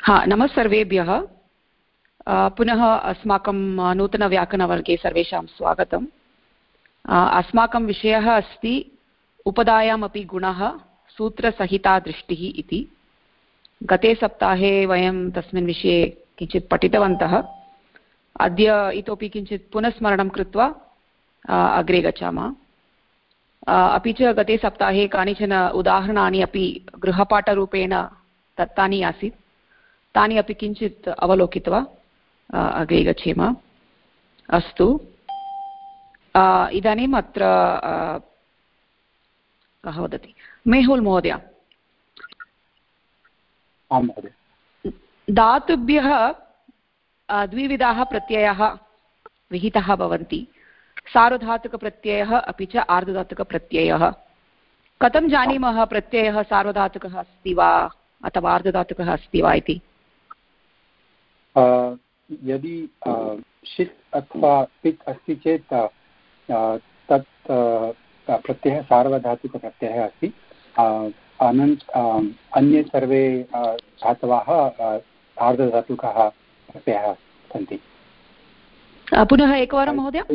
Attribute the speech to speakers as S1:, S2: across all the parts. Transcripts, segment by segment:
S1: हाँ, नमः सर्वेभ्यः। पुनः अस्माकं नूतनव्याकरणवर्गे सर्वेषां स्वागतम्। अस्माकं विषयः अस्ति उपधायामपि गुणः सूत्रसहिता दृष्टिः इति। गते सप्ताहे वयं तस्मिन् विषये किञ्चित् पठितवन्तः। अद्य इतोपि किञ्चित् पुनस्मरणं कृत्वा अग्रे गच्छामः। अपि च गते सप्ताहे कानिचन उदाहरणानि अपि गृहपाठरूपेण दत्तानि आसीत्, तानि अपि किञ्चित् अवलोकित्वा अग्रे गच्छेम। अस्तु, इदानीम् अत्र कः वदति? मेहुल् महोदय।
S2: आं महोदय।
S1: धातुभ्यः द्विविधाः प्रत्ययाः विहिताः भवन्ति, सार्वधातुकप्रत्ययः अपि च आर्धधातुकप्रत्ययः। कथं जानीमः प्रत्ययः सार्वधातुकः अस्ति वा अथवा आर्धधातुकः अस्ति वा इति?
S2: यदि षित् अथवा पित् अस्ति चेत् तत् प्रत्ययः सार्वधातुकप्रत्ययः अस्ति। अन्ये सर्वे धातवः आर्धधातुकः प्रत्ययः सन्ति।
S1: पुनः एकवारं महोदय।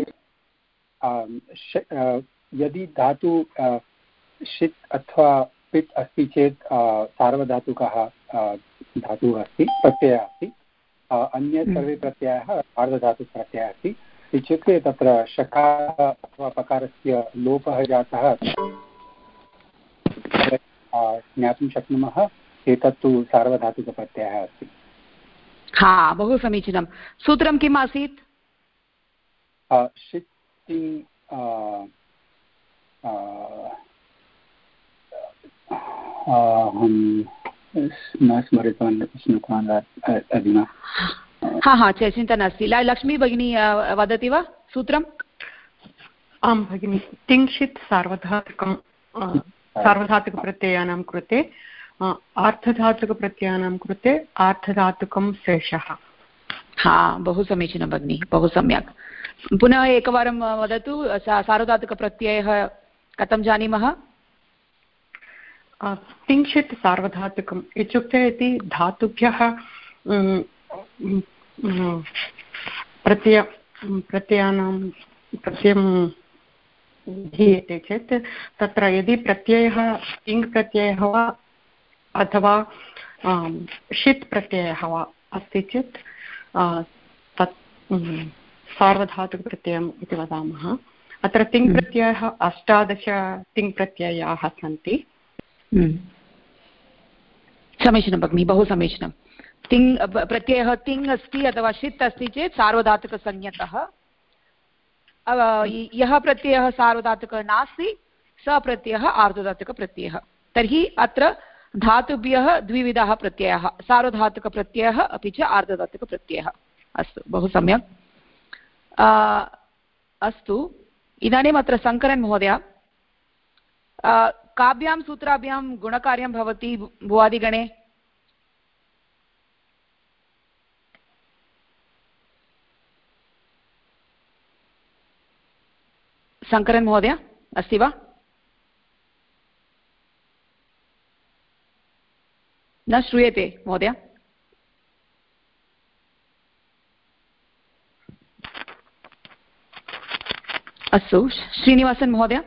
S2: यदि धातु षित् अथवा पित् अस्ति चेत् सार्वधातुकः धातुः अस्ति, प्रत्ययः अस्ति। अन्ये सर्वे प्रत्ययाः आर्धधातुकप्रत्ययः अस्ति। इत्युक्ते तत्र शकारः अथवा पकारस्य लोपः जातः ज्ञातुं शक्नुमः, एतत्तु सार्वधातुकप्रत्ययः अस्ति।
S1: हा, बहु समीचीनं। सूत्रं किम् आसीत्?
S2: षित् न स्मृतवान् अधुना।
S1: हा, चिन्ता नास्ति। लक्ष्मी भगिनी वदति वा सूत्रम्?
S3: आं भगिनि, तिङ्क्षित् सार्वधातुकप्रत्ययानां कृते, आर्धधातुकप्रत्ययानां कृते आर्धधातुकं शेषः।
S1: हा, बहु समीचीनं भगिनि, बहु सम्यक्। पुनः एकवारं वदतु, सार्वधातुकप्रत्ययः कथं जानीमः?
S3: तिङ्क्षित् सार्वधातुकम् इत्युक्ते यदि धातुभ्यः प्रत्ययं धीयते चेत् तत्र यदि प्रत्ययः तिङ् प्रत्ययः वा अथवा षित् प्रत्ययः वा अस्ति चेत् तत् सार्वधातुकप्रत्ययम् इति वदामः। अत्र तिङ् प्रत्ययः 18 तिङ् प्रत्ययाः सन्ति।
S1: समीचीनं भगिनि, बहु समीचीनं। तिङ् प्रत्ययः तिङ् अस्ति अथवा षित् अस्ति चेत् सार्वधातुकसंज्ञकः। यः प्रत्ययः सार्वधातुकः नास्ति सः प्रत्ययः आर्धधातुकप्रत्ययः। तर्हि अत्र धातुभ्यः द्विविधाः प्रत्ययाः, सार्वधातुकप्रत्ययः अपि च आर्धधातुकप्रत्ययः। अस्तु, बहु सम्यक्। अस्तु, इदानीम् अत्र शङ्करन् महोदय, काभ्यां सूत्राभ्यां गुणकार्यं भवति भुवादिगणे? शङ्करन् महोदय अस्ति वा? न श्रूयते महोदय। अस्तु, श्रीनिवासन् महोदय।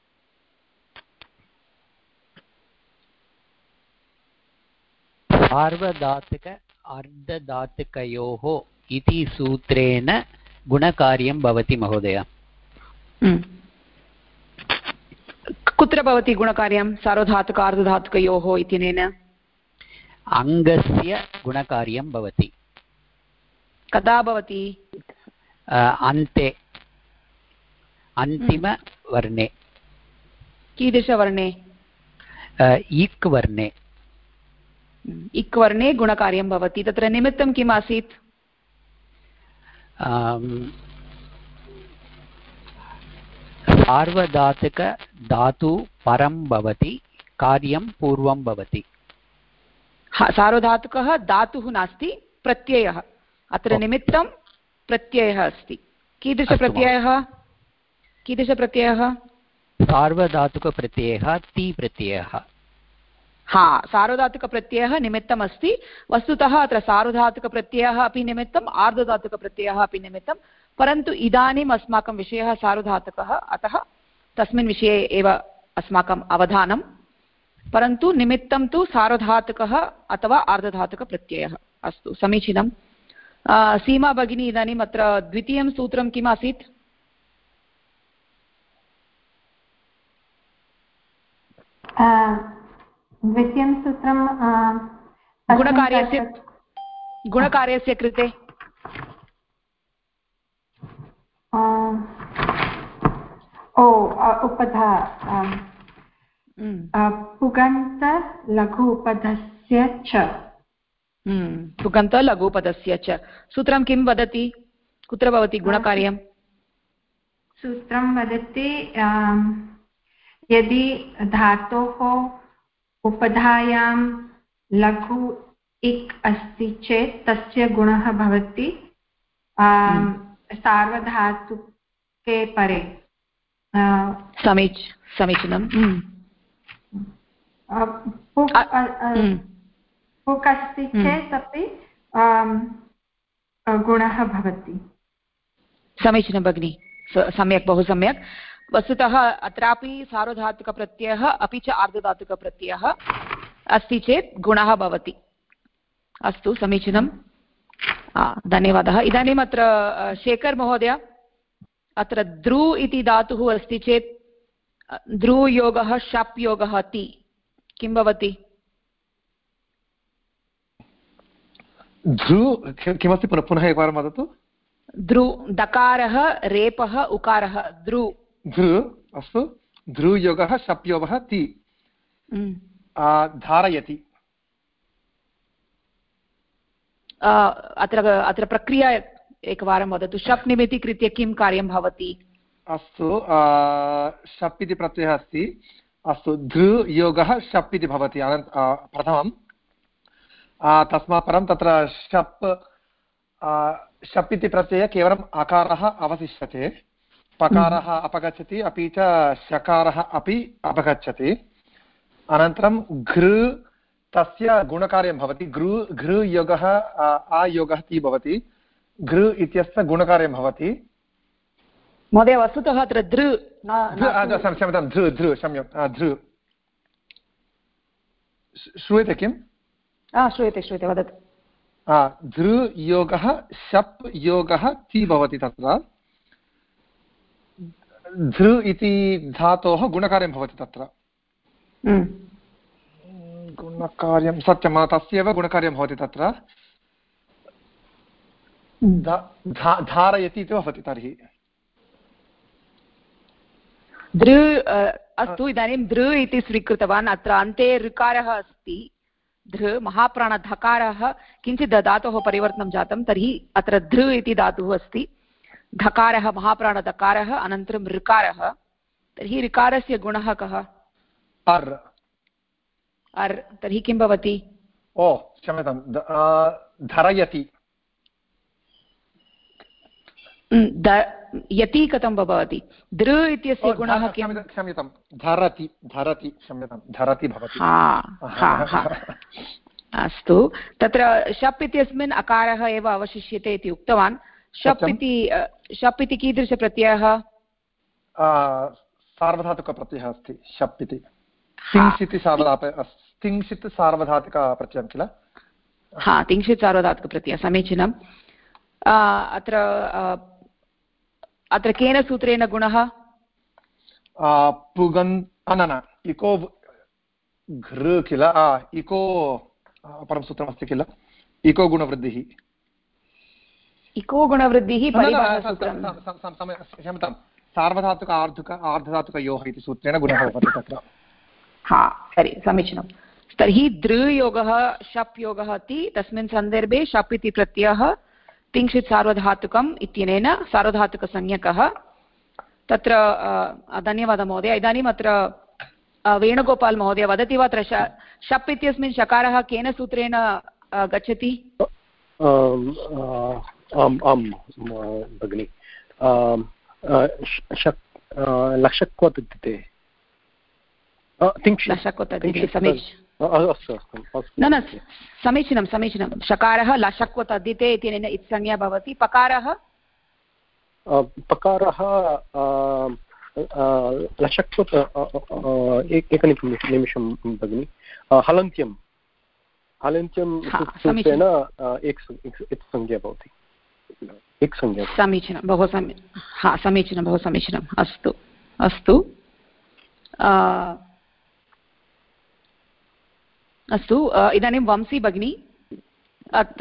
S4: सार्वधातुक अर्धधातुकयोः इति सूत्रेण गुणकार्यं भवति महोदय।
S1: कुत्र भवति गुणकार्यं सार्वधातुक अर्धधातुकयोः इत्यनेन?
S4: अङ्गस्य गुणकार्यं भवति।
S1: कदा भवति?
S4: अन्ते, अन्तिमवर्णे।
S1: कीदृशवर्णे?
S4: इक् वर्णे।
S1: इक् वर्णे गुणकार्यं भवति। तत्र निमित्तं किम् आसीत्?
S4: सार्वधातुक धातु परं भवति, कार्यं पूर्वं भवति।
S1: सार्वधातुकः धातुः नास्ति, प्रत्ययः। अत्र निमित्तं प्रत्ययः अस्ति। कीदृशप्रत्ययः? कीदृशप्रत्ययः?
S4: सार्वधातुकप्रत्ययः ति प्रत्ययः।
S1: हा सार्वधातुकप्रत्ययः निमित्तम् अस्ति वस्तुतः अत्र सार्वधातुकप्रत्ययः अपि निमित्तम् आर्धधातुकप्रत्ययः अपि निमित्तं परन्तु इदानीम् अस्माकं विषयः सार्वधातुकः अतः तस्मिन् विषये एव अस्माकम् अवधानं परन्तु निमित्तं तु सार्वधातुकः अथवा आर्धधातुकप्रत्ययः अस्तु समीचीनं सीमा भगिनी इदानीम् अत्र द्वितीयं सूत्रं किम् आसीत्
S5: द्वितीयं सूत्रं
S1: गुणकार्यस्य कृते
S5: उपधा पुगन्त लघु उपधस्य च
S1: पुगन्त लघुपदस्य च सूत्रं किं वदति कुत्र भवति गुणकार्यं
S5: सूत्रं वदति यदि धातोः उपधायां लघु इक् अस्ति चेत् तस्य गुणः भवति सार्वधातुके परे
S1: समीचीनं
S5: पुक् अस्ति चेत् अपि गुणः भवति
S1: समीचीनं भगिनि सम्यक् बहु सम्यक् वस्तुतः अत्रापि सार्वधातुकप्रत्ययः अपि च आर्धधातुकप्रत्ययः अस्ति चेत् गुणः भवति अस्तु समीचीनं धन्यवादः इदानीम् अत्र शेखर् महोदय अत्र द्रु इति धातुः अस्ति चेत् द्रुयोगः शप् योगः ति किं भवति
S6: ध्रु किमस्ति पुनः एकवारं वदतु
S1: ध्रु दकारः रेपः उकारः ध्रु
S6: ध्रु अस्तु ध्रुयोगः शप्योगः ति धारयति
S1: अत्र प्रक्रिया एकवारं वदतु शप् निमित्तीकृत्य किं कार्यं भवति
S6: अस्तु शप् इति प्रत्ययः अस्ति अस्तु ध्रुयोगः शप् इति भवति प्रथमं तस्मात् परं तत्र शप् इति प्रत्ययः केवलम् अकारः अवशिष्यते पकारः अपगच्छति अपि च शकारः अपि अपगच्छति अनन्तरं घृ तस्य गुणकार्यं भवति घृयोगः आयोगः ति भवति घृ इत्यस्य गुणकार्यं भवति
S1: महोदय वस्तुतः अत्र
S6: क्षम्यतां ध्रु श्रूयते किम्
S1: श्रूयते वदतु
S6: ध्रुयोगः शप् योगः ति भवति तत्र ध्रु इति धातोः गुणकार्यं भवति तत्र गुणकार्यं सत्यं तस्यैव गुणकार्यं भवति तत्र धारयति इति भवति तर्हि
S1: दृ अस्तु इदानीं दृ इति स्वीकृतवान् अत्र अन्ते ऋकारः अस्ति धृ महाप्राणधकारः किञ्चित् धातोः परिवर्तनं जातं तर्हि अत्र धृ इति धातुः अस्ति धकारः महाप्राणधकारः अनन्तरं ऋकारः तर्हि ऋकारस्य गुणः कः अर् तर्हि किं भवति
S6: क्षम्यतां धरयति
S1: यति कथं भवति दृ इत्यस्य गुणः
S6: क्षम्यतां धरति क्षम्यतां धरति भवति
S1: अस्तु तत्र शप् इत्यस्मिन् अकारः एव अवशिष्यते इति उक्तवान् शप् इति कीदृशप्रत्ययः
S6: सार्वधातुकप्रत्ययः अस्ति शप् इति तिंशित् सार्वधातुकप्रत्ययं किल
S1: तिंशित् सार्वधातुकप्रत्ययः समीचीनम् अत्र केन सूत्रेण गुणः
S6: इको घृ किल इको परं सूत्रमस्ति किल इको गुणवृद्धिः
S1: इको गुणवृद्धिः
S6: क्षम्यतां सार्वधातुक आर्धधातुकयोः इति सूत्रेण गुणः भवति तत्र
S1: सरि समीचीनं तर्हि दृयोगः शप् योगः इति तस्मिन् सन्दर्भे शप् इति प्रत्ययः तिंशित् सार्वधातुकम् इत्यनेन सार्वधातुकसंज्ञकः तत्र धन्यवादः महोदय इदानीम् अत्र वेणुगोपाल् महोदय वदति वा अत्र शप् इत्यस्मिन् शकारः केन सूत्रेण गच्छति
S7: आम् भगिनि लक्षक्वत् इत्युक्ते अस्तु अस्तु
S1: न न समीचीनं समीचीनं शकारः लशक्व तद्धिते इत्यनेन इत्संज्ञा भवति पकारः
S7: लशक्व एकनिमिषं भगिनि हलन्त्यं सूत्रेण संज्ञा भवति
S1: समीचीनं बहु समीचीनं बहु समीचीनम् अस्तु अस्तु अस्तु इदानीं वंशी भगिनी अत्र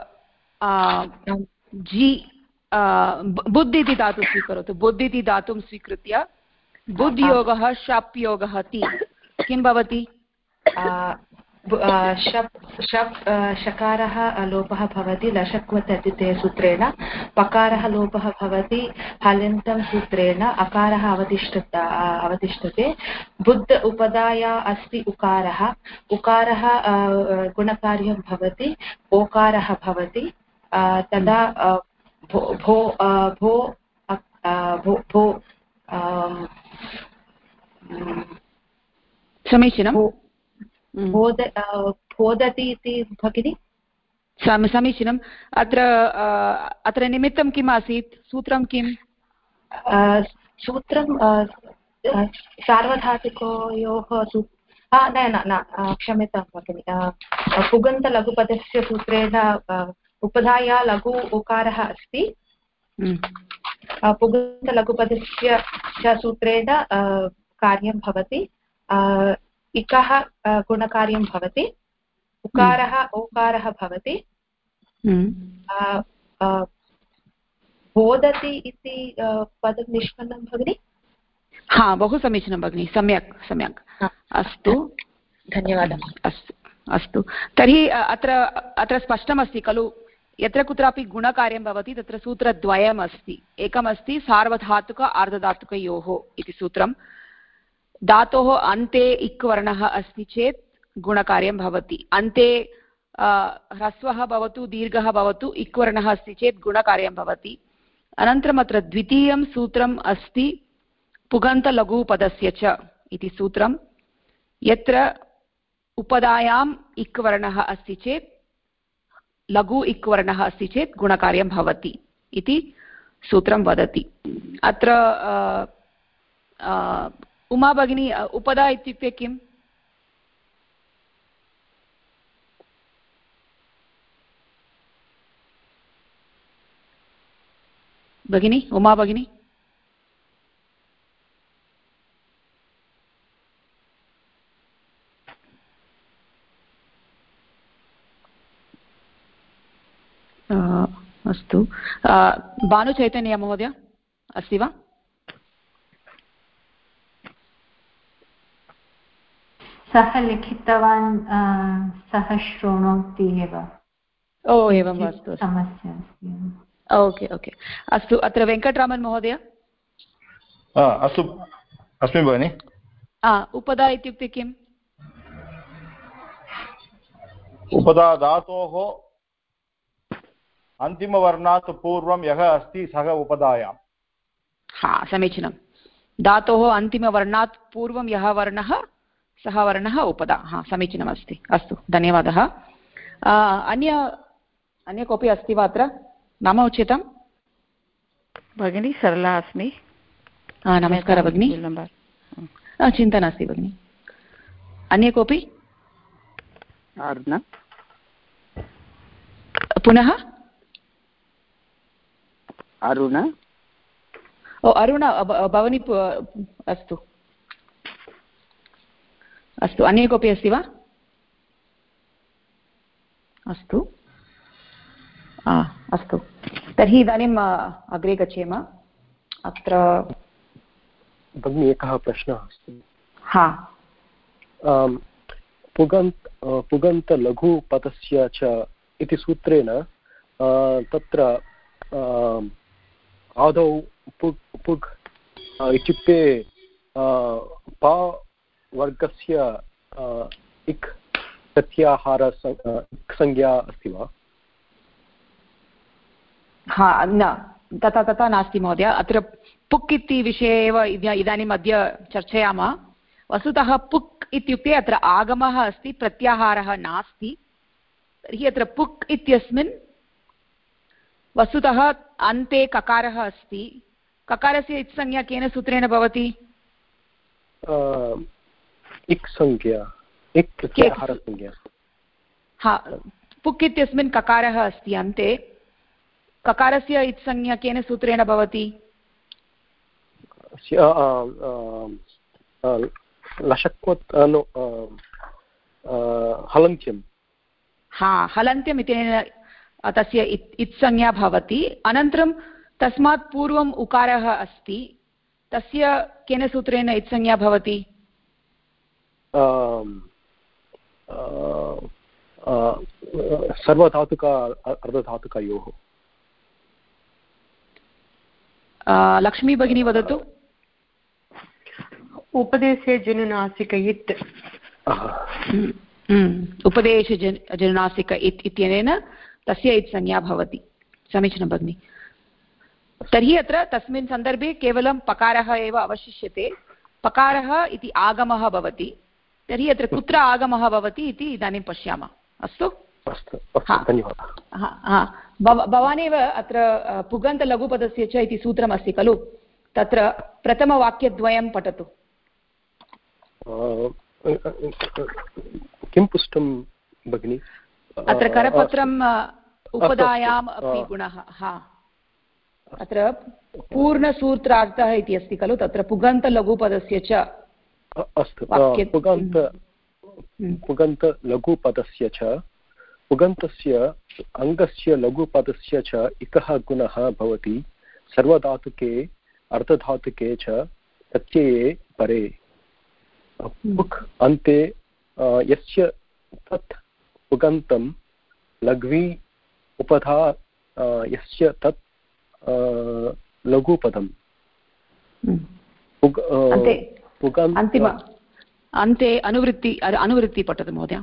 S1: जि बुद्ध इति धातु स्वीकरोतु बुद्ध इति धातुं स्वीकृत्य बुद्ध्योगः शप् योगः ति किं भवति
S8: शकारः लोपः भवति लशक्वतद्धिते सूत्रेण पकारः लोपः भवति हलन्तं सूत्रेण अकारः अवतिष्ठते बुद्ध उपधाया अस्ति उकारः उकारः गुणकार्यं भवति ओकारः भवति तदा
S1: समीचीनं
S8: बोधति इति भगिनि
S1: समीचीनम् अत्र निमित्तं किम् आसीत् सूत्रं किम्
S8: सूत्रं सार्वधातुकयोः न क्षम्यतां भगिनि पुगन्तलघुपदस्य सूत्रेण उपधाया लघु उकारः अस्ति पुगन्तलघुपदस्य च सूत्रेण कार्यं भवति इकः गुणकार्यं भवति उकारः ओकारः भवति बोधति इति पदं निष्पन्नं भगिनि
S1: हा बहु समीचीनं भगिनि सम्यक् सम्यक् अस्तु
S8: धन्यवादः
S1: अस्तु अस्तु तर्हि अत्र स्पष्टमस्ति खलु यत्र कुत्रापि गुणकार्यं भवति तत्र सूत्रद्वयम् अस्ति एकमस्ति सार्वधातुक आर्धधातुकयोः इति सूत्रं धातोः अन्ते इक् वर्णः अस्ति चेत् गुणकार्यं भवति अन्ते ह्रस्वः भवतु दीर्घः भवतु इक् वर्णः अस्ति चेत् गुणकार्यं भवति अनन्तरम् अत्र द्वितीयं सूत्रम् अस्ति पुगन्तलघुपदस्य च इति सूत्रं यत्र उपधायाम् इक् वर्णः अस्ति चेत् लघु इक् वर्णः अस्ति चेत् गुणकार्यं भवति इति सूत्रं वदति अत्र उमा भगिनी उपधा इत्युक्ते किम् भगिनी उमा भगिनी अस्तु भानुचैतन्य महोदय अस्ति वा
S5: सः लिखितवान् सः शृणोति एव
S1: ओ एवम् अस्तु
S5: समस्या अस्ति
S1: ओके ओके अस्तु अत्र वेङ्कटरामन् महोदय
S6: अस्तु अस्मि भगिनि
S1: उपधा इत्युक्ते किम्
S6: उपधा धातोः अन्तिमवर्णात् पूर्वं यः अस्ति सः उपधायाम्
S1: हा समीचीनं धातोः अन्तिमवर्णात् पूर्वं यः वर्णः सः वर्णः उपधा हा समीचीनमस्ति अस्तु धन्यवादः अन्य कोऽपि अस्ति वा अत्र नाम उच्यतां
S3: भगिनी सरला अस्मि
S1: नमस्कारः भगिनी चिन्ता नास्ति भगिनि अन्य कोऽपि पुनः
S2: अरुण
S1: ओ अरुण भवनी अस्तु अस्तु अन्ये कोऽपि अस्ति वा अस्तु अस्तु तर्हि इदानीम् अग्रे गच्छेम अत्र
S7: भगिनी एकः प्रश्नः अस्ति
S1: हा
S7: पुगन्तलघुपदस्य च इति सूत्रेण तत्र आदौ पुग् इत्युक्ते पा वर्गस्य इक् प्रत्याहार संज्ञा अस्ति वा
S1: हा न तथा नास्ति महोदय अत्र पुक् इति विषये एव इदानीम् अद्य चर्चयामः वस्तुतः पुक् इत्युक्ते अत्र आगमः अस्ति, प्रत्याहारः नास्ति। तर्हि अत्र पुक् इत्यस्मिन् वस्तुतः अन्ते ककारः अस्ति। ककारस्य इत्संज्ञा केन सूत्रेण भवति? हा, पुक् इत्यस्मिन् ककारः अस्ति अन्ते। ककारस्य इत्संज्ञा केन सूत्रेण भवति?
S7: हलन्त्यं।
S1: हा, हलन्त्यम् इत्यनेन तस्य इत्संज्ञा भवति। अनन्तरं तस्मात् पूर्वम् उकारः अस्ति, तस्य केन सूत्रेण इत्संज्ञा भवति?
S7: सर्वधातुक अर्धधातुकयोः।
S1: लक्ष्मी भगिनी वदतु।
S3: उपदेशे जनुनासिक इत्।
S1: उपदेशे जनुनासिक इत् इत्यनेन तस्य इत्संज्ञा भवति। समीचीनं भगिनि। तर्हि अत्र तस्मिन् सन्दर्भे केवलं पकारः एव अवशिष्यते। पकारः इति आगमः भवति। तर्हि अत्र कुत्र आगमः भवति इति इदानीं पश्यामः। अस्तु, धन्यवादः। भवानेव अत्र पुगन्तलघुपदस्य च इति सूत्रमस्ति खलु, तत्र प्रथमवाक्यद्वयं पठतु।
S7: किं पुष्टं भगिनि?
S1: अत्र करपत्रम् उपधायाम् अपि गुणः। हा, अत्र पूर्णसूत्रार्थः इति अस्ति खलु, तत्र पुगन्तलघुपदस्य च।
S7: अस्तु, पुगन्तलघुपदस्य च पुगन्तस्य अङ्गस्य लघुपदस्य च इकः गुणः भवति सर्वधातुके अर्धधातुके च प्रत्यये परे। पुक् अन्ते यस्य तत् पुगन्तं लघ्वी उपधा यस्य तत् लघुपदम्।
S1: अन्ते अनुवृत्ति पठतु महोदय।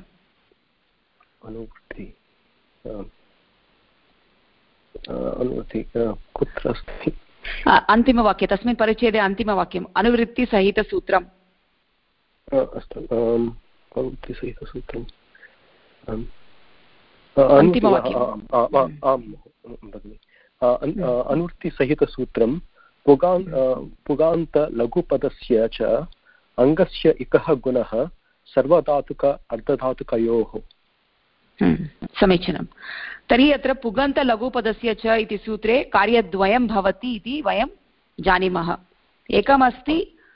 S7: अनुवृत्ति कुत्र अस्ति?
S1: अन्तिमवाक्ये, तस्मिन् परिच्छेदे अन्तिमवाक्यम्, अनुवृत्तिसहितसूत्रम्।
S7: अस्तु, अनुवृत्तिसहितसूत्रम्। अनुवृत्तिसहितसूत्रं पुगान्तलघुपदस्य च अङ्गस्य इकः गुणः सर्वधातुक अर्धधातुकयोः।
S1: समीचीनं। तर्हि अत्र पुगन्तलघुपदस्य च इति सूत्रे कार्यद्वयं भवति इति वयं जानीमः। एकमस्ति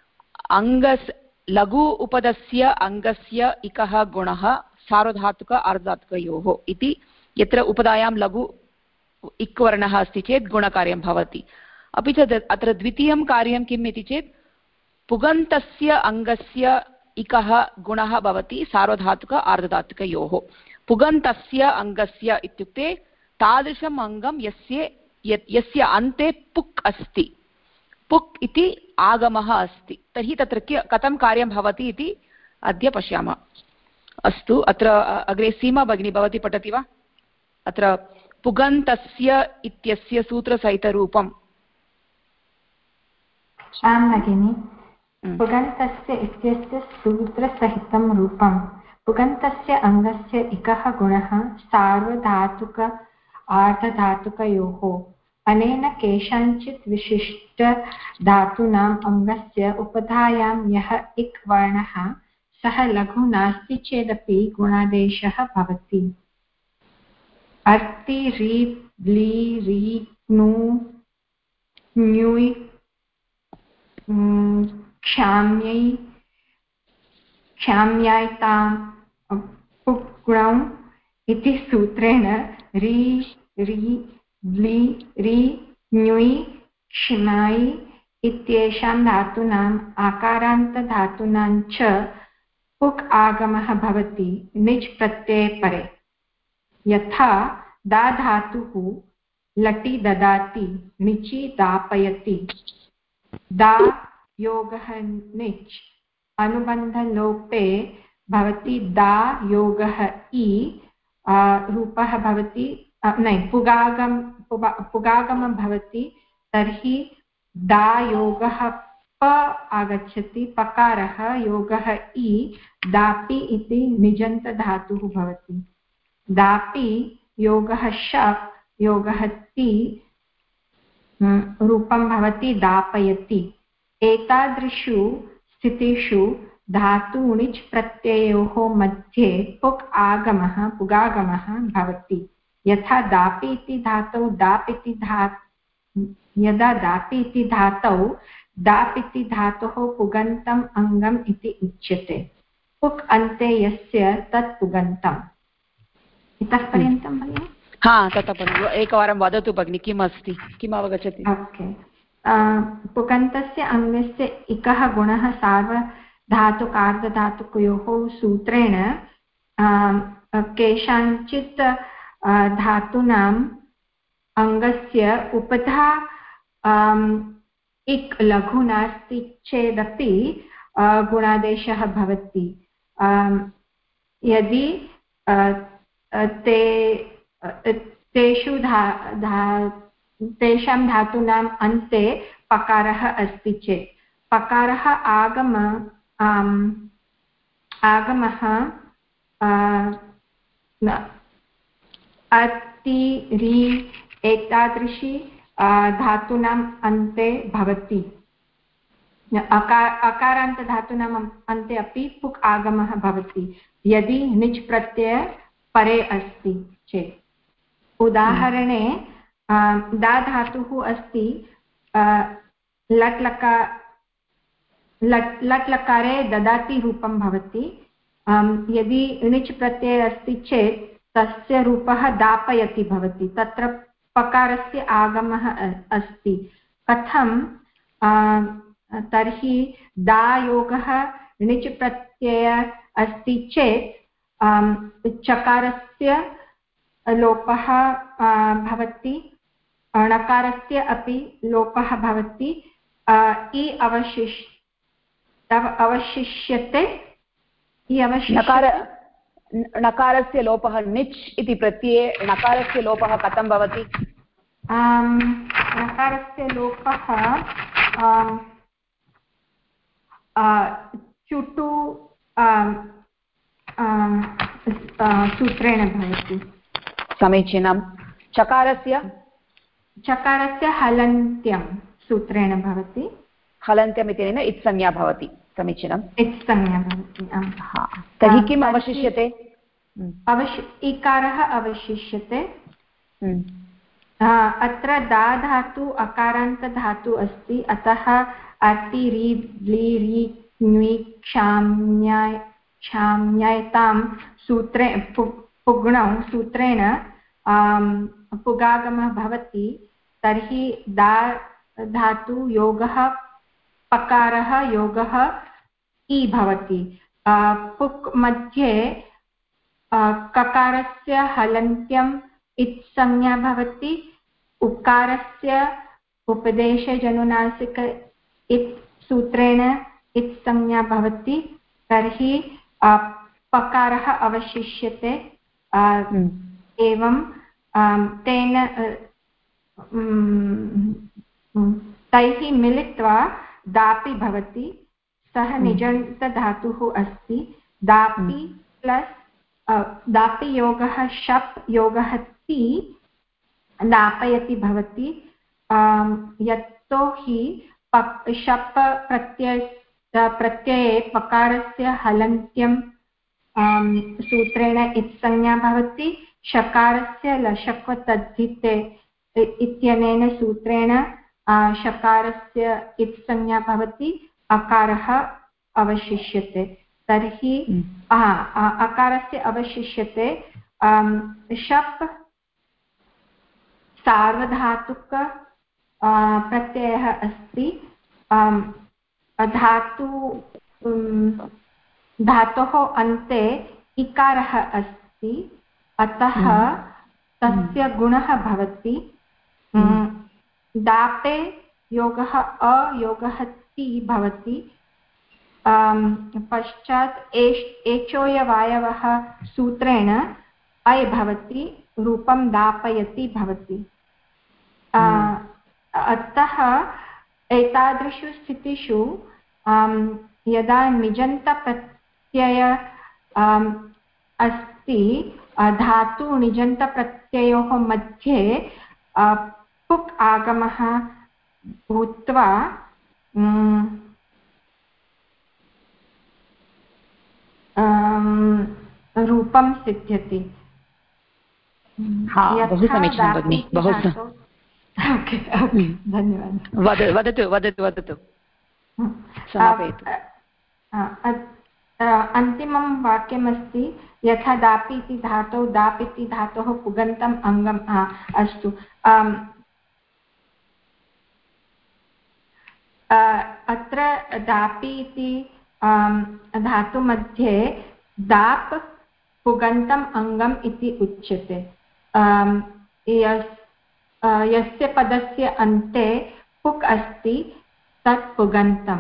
S1: लघु उपदस्य अङ्गस्य इकः गुणः सार्वधातुक अर्धधातुकयोः इति, यत्र उपधायां लघु इक् वर्णः अस्ति चेत् गुणकार्यं भवति। अपि च अत्र द्वितीयं कार्यं किम् इति चेत् पुगन्तस्य अङ्गस्य इकः गुणः भवति सार्वधातुक अर्धधातुकयोः। पुगन्तस्य अङ्गस्य इत्युक्ते तादृशम् अङ्गं यस्य अन्ते पुक् अस्ति, पुक् इति आगमः अस्ति। तर्हि तत्र कथं कार्यं भवति इति अद्य पश्यामः। अस्तु, अत्र अग्रे सीमा भगिनी भवती पठति वा? अत्र पुगन्तस्य इत्यस्य सूत्रसहितरूपम्।
S5: आं भगिनि। पुगन्तस्य इत्यस्य सूत्रसहितं रूपं। पुगन्तस्य अङ्गस्य इकः गुणः सार्वधातुक आर्धधातुकयोः। अनेन केषाञ्चित् विशिष्टधातूनाम् अङ्गस्य उपधायां यः इक् वर्णः सः लघु नास्ति चेदपि गुणादेशः भवति। अर्ति रीप् ब्ली री नु ञुय् क्षाम्यायतां पुक् इति सूत्रेण री री ब्ली री ञुय् क्षमायि इत्येषां धातूनाम् आकारान्तधातूनां च पुक् आगमः भवति निज् प्रत्यये परे। यथा दा धातुः लटि ददाति, निचि दापयति। दा योगः निच् अनुबन्धलोपे भवति दा योगः इ रूपः भवति पुगागमं भवति। तर्हि दा योगः प आगच्छति, पकारः योगः इ, दापि इति निजन्तधातुः भवति, दापि योगः शप् योगः ति रूपं भवति दापयति। एतादृशु स्थितिषु धातु णिच् प्रत्ययोः मध्ये पुक् आगमः पुगागमः भवति। यथा दापि इति धातौ दाप् इति यदा दापि इति धातौ दाप् इति धातोः पुगन्तम् अङ्गम् इति उच्यते। पुक् अन्ते यस्य तत् पुगन्तम्। इतः पर्यन्तं भगिनि?
S1: हा, ततः पर्यन्तम् एकवारं वदतु भगिनि, किम् अस्ति, किम् अवगच्छति?
S5: ओके, पुगन्तस्य अङ्गस्य इकः गुणः सार्वधातुकार्धधातुकयोः सूत्रेण केषाञ्चित् धातूनाम् अङ्गस्य उपधा इक् लघु नास्ति चेदपि गुणादेशः भवति। यदि तेषां धातूनाम् अन्ते पकारः अस्ति चेत् पकारः आगमः अति रि एतादृशी धातूनाम् अन्ते भवति। अकारान्तधातूनाम् अन्ते अपि पुक् आगमः भवति यदि णिच् प्रत्यय परे अस्ति चेत्। उदाहरणे दा धातुः अस्ति, लट् लकारे ददाति रूपं भवति। यदि णिच् प्रत्ययः अस्ति चेत् तस्य रूपः दापयति भवति, तत्र पकारस्य आगमः अस्ति। कथं? तर्हि दायोगः णिच् प्रत्ययः अस्ति चेत् चकारस्य लोपः भवति, णकारस्य अपि लोपः भवति, इ अवशिष्यते।
S1: नकारस्य लोपः णिच् इति प्रत्यये नकारस्य लोपः कथं भवति?
S5: नकारस्य लोपः चुटु सूत्रेण भवति।
S1: समीचीनं। चकारस्य
S5: हलन्त्यं सूत्रेण भवति।
S1: हलन्त्यम् इत्यनेन इत्संज्ञा भवति। समीचीनम्।
S5: इत्संज्ञा भवति।
S1: तर्हि किम् अवशिष्यते?
S5: इकारः अवशिष्यते। अत्र दा धातु अकारान्तधातु अस्ति, अतः अति रि ब्लि रि ञ्वि क्षाम्यतां सूत्रे पुग्णौ सूत्रेण पुगागमः भवति। तर्हि दा धातु योगः पकारः योगः इ भवति। पुक् मध्ये ककारस्य हलन्त्यम् इत्संज्ञा भवति, उकारस्य उपदेशजनुनासिक इत् सूत्रेण इत्संज्ञा भवति। तर्हि पकारः अवशिष्यते। एवं तेन तैः मिलित्वा दापि भवति। सः निजन्तधातुः अस्ति। दापि प्लस् दापि योगः शप् योगः ति दापयति भवति। यतोहि शप् प्रत्यये पकारस्य हलन्त्यं सूत्रेण इत्संज्ञा भवति। शकारस्य लशक्व तद्धिते इत्यनेन सूत्रेण शकारस्य इत्संज्ञा भवति। अकारः अवशिष्यते। तर्हि अकारस्य अवशिष्यते। शप् सार्वधातुक प्रत्ययः अस्ति। धातोः अन्ते इकारः अस्ति, अतः तस्य गुणः भवति। दापे योगः अयोगः ति भवति। पश्चात् एचोयवायवः सूत्रेण अय् भवति, रूपं दापयति भवति। अतः एतादृशु स्थितिषु यदा निजन्तप्रत्यय अस्ति धातु निजन्तप्रत्ययोः मध्ये पुक् आगमः भूत्वा रूपं सिद्ध्यति।
S1: बहु समीचीनं भगिनि, बहु धन्यवादः। वदतु वदतु वदतु, समापयतु।
S5: अन्तिमं वाक्यमस्ति यथा दापि इति धातौ दाप् इति धातोः पुगन्तम् अङ्गम् अस्तु। अत्र दापि इति धातुमध्ये दाप् पुगन्तम् अङ्गम् इति उच्यते। यस्य पदस्य अन्ते पुक् अस्ति तत् पुगन्तम्।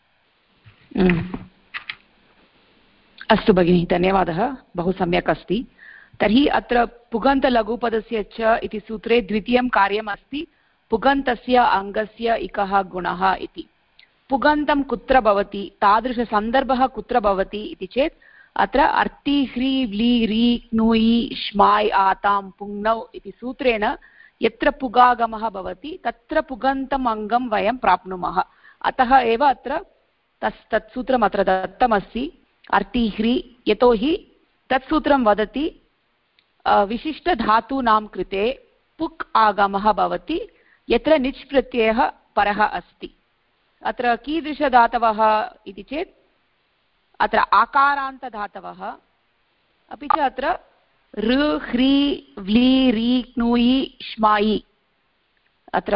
S1: अस्तु भगिनि, धन्यवादः, बहु सम्यक् अस्ति। तर्हि अत्र पुगन्तलघुपदस्य च इति सूत्रे द्वितीयं कार्यम् अस्ति पुगन्तस्य अङ्गस्य इकः गुणः इति। पुगन्तं कुत्र भवति, तादृशसन्दर्भः कुत्र भवति इति चेत् अत्र अर्ति ह्री व्ली री क्नुयि श्माय् आतां पुङ्नौ इति सूत्रेण यत्र पुगागमः भवति तत्र पुगन्तम् अङ्गं वयं प्राप्नुमः। अतः एव अत्र तत् सूत्रम् अत्र दत्तमस्ति अर्ति ह्री, यतोहि तत् सूत्रं वदति विशिष्टधातूनां कृते पुक् आगमः भवति यत्र निच् प्रत्ययः परः अस्ति। अत्र कीदृशधातवः इति चेत् अत्र आकारान्तधातवः, अपि च अत्र ऋ ह्री व्ली री क्नुयि श्मायि अत्र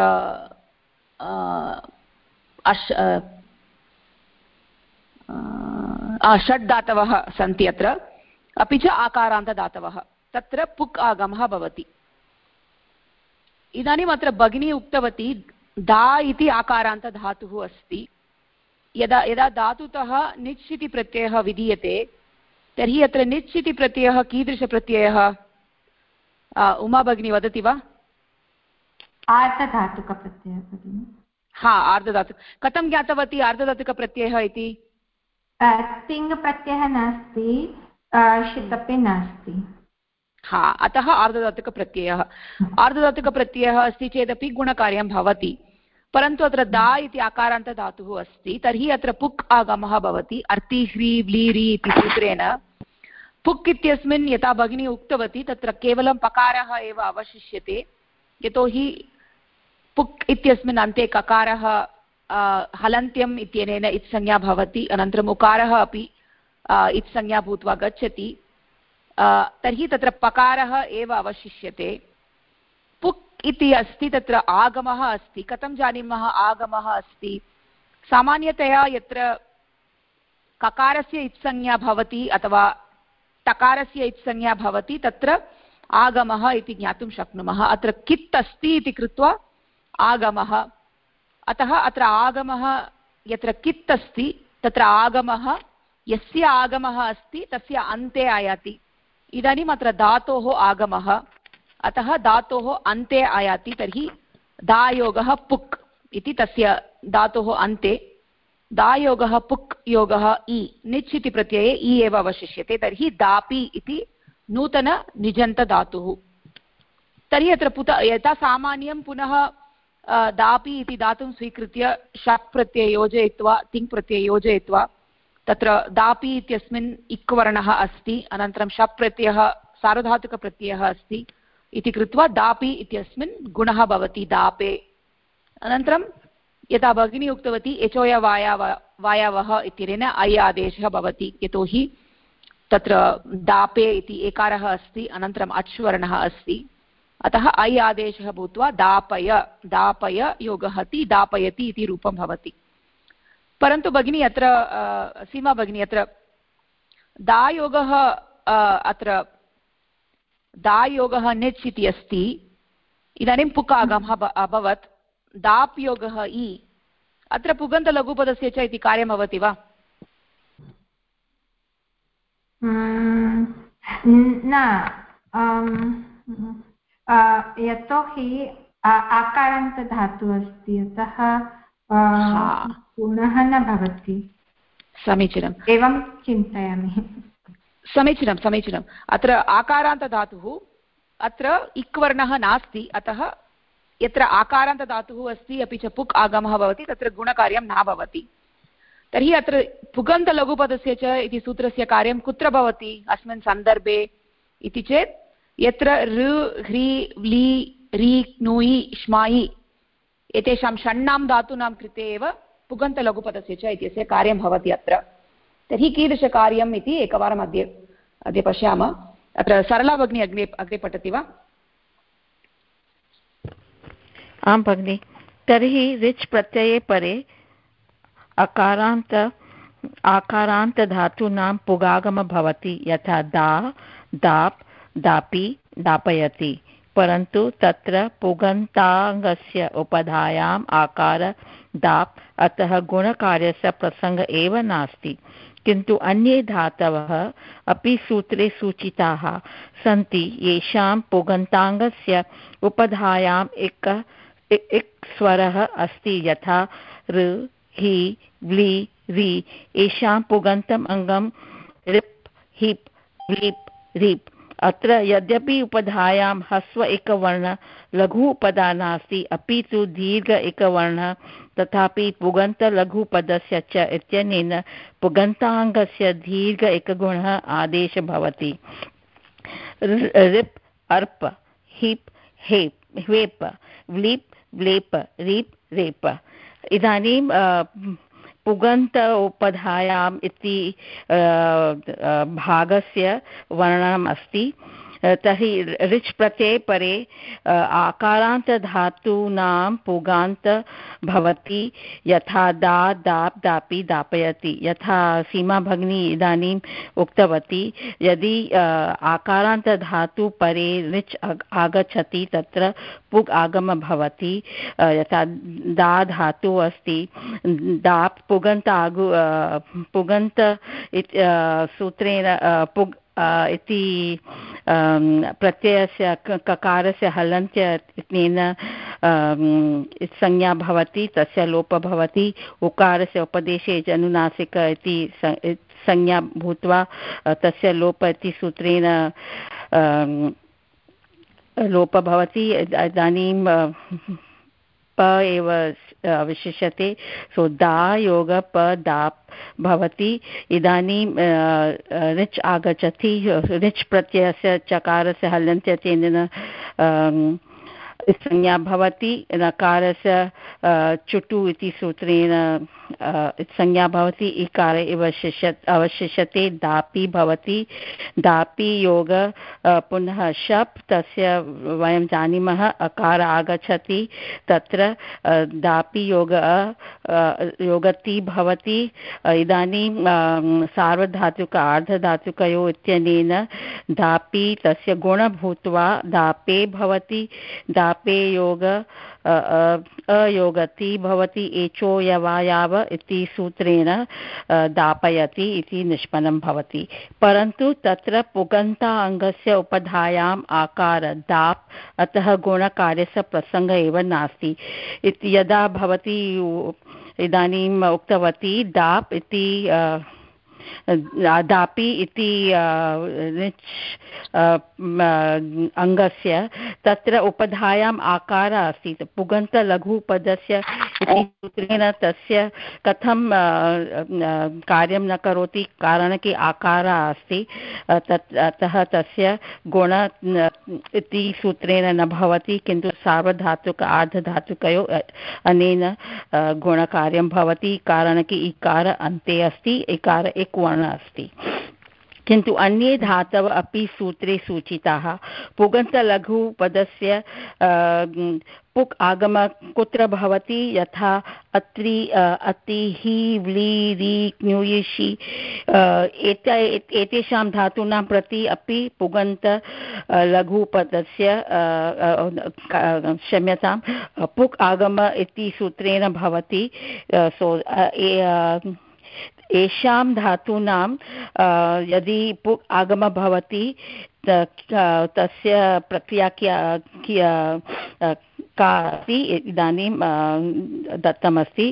S1: षड् धातवः सन्ति अत्र, अपि च आकारान्तधातवः, तत्र पुक् आगमः भवति। इदानीम् अत्र भगिनी उक्तवती दा इति आकारान्तधातुः अस्ति। यदा यदा धातुतः निच् इति प्रत्ययः विधीयते तर्हि अत्र निच् इति प्रत्ययः कीदृशप्रत्ययः, उमा भगिनी वदति वा?
S5: आर्धधातुकप्रत्ययः।
S1: हा, आर्धधातुक। कथं ज्ञातवती आर्धधातुकप्रत्ययः इति?
S5: तिङ् प्रत्ययः नास्ति, षित् अपि नास्ति।
S1: हा, अतः आर्धधातुकप्रत्ययः। आर्धधातुकप्रत्ययः अस्ति चेदपि गुणकार्यं भवति, परन्तु अत्र दा इति आकारान्तधातुः अस्ति, तर्हि अत्र पुक् आगमः भवति अर्ति ह्री व्ली री इति सूत्रेण। पुक् इत्यस्मिन् यथा भगिनी उक्तवती तत्र केवलं पकारः एव अवशिष्यते, यतोहि पुक् इत्यस्मिन् अन्ते ककारः हलन्त्यम् इत्यनेन इत्संज्ञा भवति, अनन्तरम् उकारः अपि इत्संज्ञा भूत्वा गच्छति, तर्हि तत्र पकारः एव अवशिष्यते। पुक् इति अस्ति तत्र आगमः अस्ति। कथं जानीमः आगमः अस्ति? सामान्यतया यत्र ककारस्य इत्संज्ञा भवति अथवा टकारस्य इत्संज्ञा भवति तत्र आगमः इति ज्ञातुं शक्नुमः। अत्र कित् अस्ति इति कृत्वा आगमः, अतः अत्र आगमः यत्र कित् अस्ति तत्र आगमः यस्य आगमः अस्ति तस्य अन्ते आयाति। इदानीम् अत्र धातोः आगमः, अतः धातोः अन्ते आयाति, तर्हि दायोगः पुक् इति तस्य धातोः अन्ते। दायोगः पुक् योगः इ, निच् इति प्रत्यये इ एव अवशिष्यते, तर्हि दापि इति नूतननिजन्तधातुः। तर्हि अत्र यथा सामान्यं पुनः दापि इति धातुं स्वीकृत्य शप् प्रत्यये योजयित्वा तिङ् प्रत्यये योजयित्वा तत्र दापि इत्यस्मिन् इक् वर्णः अस्ति, अनन्तरं शप् प्रत्ययः सार्वधातुकप्रत्ययः अस्ति इति कृत्वा दापि इत्यस्मिन् गुणः भवति दापे। अनन्तरं यथा भगिनी उक्तवती एचोय वायावः इत्यनेन ऐ आदेशः भवति, यतोहि तत्र दापे इति एकारः अस्ति, अनन्तरम् अच् वर्णः अस्ति, अतः ऐ आदेशः भूत्वा दापय दापय योगहति दापयति इति रूपं भवति। परन्तु भगिनी अत्र सीमा भगिनी अत्र दायोगः अत्र दायोगः निच् इति अस्ति, इदानीं पुक् आगमः अभवत्, दाप् योगः इ, अत्र पुगन्तलघुपदस्य च इति कार्यं भवति वा?
S5: न, यतोहि आकारान्तधातुः अस्ति, अतः गुणः न भवति।
S1: समीचीनम्,
S5: एवं चिन्तयामि।
S1: समीचीनं समीचीनम्। अत्र आकारान्तधातुः, अत्र इक् वर्णः नास्ति, अतः यत्र आकारान्तधातुः अस्ति अपि च पुक् आगमः भवति तत्र गुणकार्यं न भवति। तर्हि अत्र पुगन्तलघुपदस्य च इति सूत्रस्य कार्यं कुत्र भवति अस्मिन् सन्दर्भे इति चेत् यत्र ऋ ह्री व्ली री क्नुयि श्मायि एतेषां षण्णां धातूनां कृते एव पुगन्तलघुपदस्य च इत्यस्य कार्यं भवति अत्र। तर्हि कीदृशकार्यम् इति एकवारम् अद्य पश्यामः। अत्र सरला भगिनी अग्रे पठति वा?
S9: आं भगिनि। तर्हि रिच् प्रत्यये परे आकारान्तधातूनां पुगागमः भवति, यथा दा दाप् दापि दापयति, परन्तु तत्र पुगन्ताङ्गस्य उपधायाम् आकार दाप्, अतः गुणकार्यस्य प्रसङ्ग एव नास्ति। किन्तु अन्ये धातवः अपि सूत्रे सूचिताः सन्ति येषां पुगन्ताङ्गस्य उपधायाम् इक् स्वरः अस्ति, यथा ऋ हि व्लि रि। येषां पुगन्तम् अङ्गं रिप् हिप् व्लिप् रिप्। अत्र यद्यपि उपधायां ह्रस्व एकवर्ण लघु उपधा नास्ति, अपि तु दीर्घ एकवर्णः, तथापि पुगन्तलघुपदस्य च इत्यनेन पुगन्ताङ्गस्य दीर्घ एकगुणः आदेशः भवति। रिप् अर्प हिप् हेप् ह्वेप् व्लिप् व्लेप् रिप् रेप्। इदानीं पुगन्त उपधायाम् इति भागस्य वर्णनम् अस्ति। तर्हि रिच् प्रत्यये परे आकारान्तधातूनां पुगान्त भवति, यथा दा दाप् दापि दापयति। यथा सीमा भगिनी इदानीम् उक्तवती, यदि आकारान्तधातु परे रिच् आगच्छति तत्र पुग् आगमः भवति। यथा दा धातु अस्ति, दाप् पुगन्त सूत्रेण पुग् इति प्रत्ययस्य ककारस्य हलन्त्य इत्यनेन संज्ञा भवति, तस्य लोपः भवति। उकारस्य उपदेशे अनुनासिक इति संज्ञा भूत्वा तस्य लोप इति सूत्रेण लोपः भवति। इदानीं प एव विशिष्यते, सो दा योग प दाप् भवति। इदानीं रिच् आगच्छति, रिच् प्रत्ययस्य चकारस्य हलन्त्यतेन संज्ञा भवति। नकारस्य चुटु इति सूत्रेण संज्ञा भवति, इकार अवशिष्यते, दापि भवति। दापि योग पुनः शप्, तस्य वयं जानीमः अकार आगच्छति, तत्र दापि योगति भवति। इदानीं सार्वधातुक आर्धधातुकयोः इत्यनेन दापि तस्य गुण भूत्वा दापे भवति। दापे योग अयोगति भवति, एचो यवायाव इति सूत्रेण दापयति इति निष्पन्नं भवति। परन्तु तत्र पुगन्ताङ्गस्य उपधायाम् आकार दाप्, अतः गुणकार्यस्य प्रसङ्गः एव नास्ति। इति यदा भवती इदानीम् उक्तवती दाप् इति दापि इति अङ्गस्य तत्र उपधायाम् आकारः अस्ति, पुगन्तलघुपदस्य इति सूत्रेण तस्य कथं कार्यं न करोति, कारणं कि आकारः अस्ति, अतः तस्य गुण इति सूत्रेण न भवति, किन्तु सार्वधातुक आर्धधातुकयोः अनेन गुणकार्यं भवति, कारणं कि इकार अन्ते अस्ति, इकार एक वर्ण अस्ति। किन्तु अन्ये धातवः अपि सूत्रे सूचिताः। पुगन्तलघुपदस्य पुक् आगमः कुत्र भवति, यथा अत्रि अति हि व्लि रि क्नुयिषि, एतेषां धातूनां प्रति अपि पुगन्त लघुपदस्य क्षम्यतां पुक् आगमः इति सूत्रेण भवति। सो येषां धातूनां यदि पुक् आगमः भवति तस्य प्रक्रिया का अस्ति इदानीं दत्तमस्ति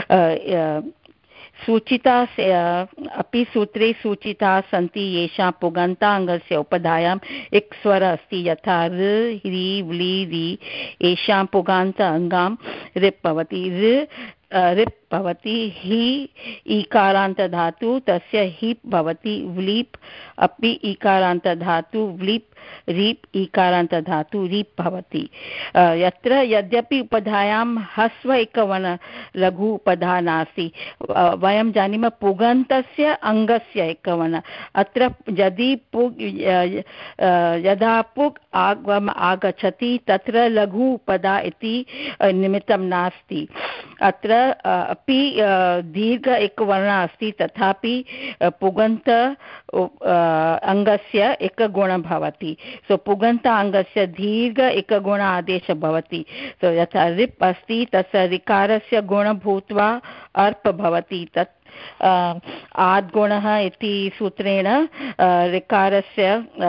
S9: सूचिता अपि सूत्रे सूचिताः सन्ति येषां पुगन्ताङ्गस्य उपधायाम् इक् स्वरः अस्ति यथा ऋ ह्री व्ली रि येषां पुगान्त अङ्गां रिप् भवति रिप् भवति हि ईकारान्तधातु तस्य हिप् भवति व्लीप् अपि ईकारान्तधातु व्लीप् रीप् ईकारान्तधातु रीप् भवति यत्र यद्यपि उपधायां ह्रस्व एकवर्ण लघु उपधा नास्ति वयं जानीमः पुगन्तस्य अङ्गस्य एकवर्ण अत्र यदि पुग् यदा पुग् आगच्छति तत्र लघु उपधा इति निमित्तं नास्ति अत्र अपि दीर्घ एकवर्णः अस्ति तथापि पुगन्त अङ्गस्य एकगुणः भवति सो पुगन्त अङ्गस्य दीर्घ एकगुण आदेशः भवति सो यथा रिप् अस्ति तस्य ऋकारस्य गुणः भूत्वा अर्प् भवति तत् आद्गुणः इति सूत्रेण ऋकारस्य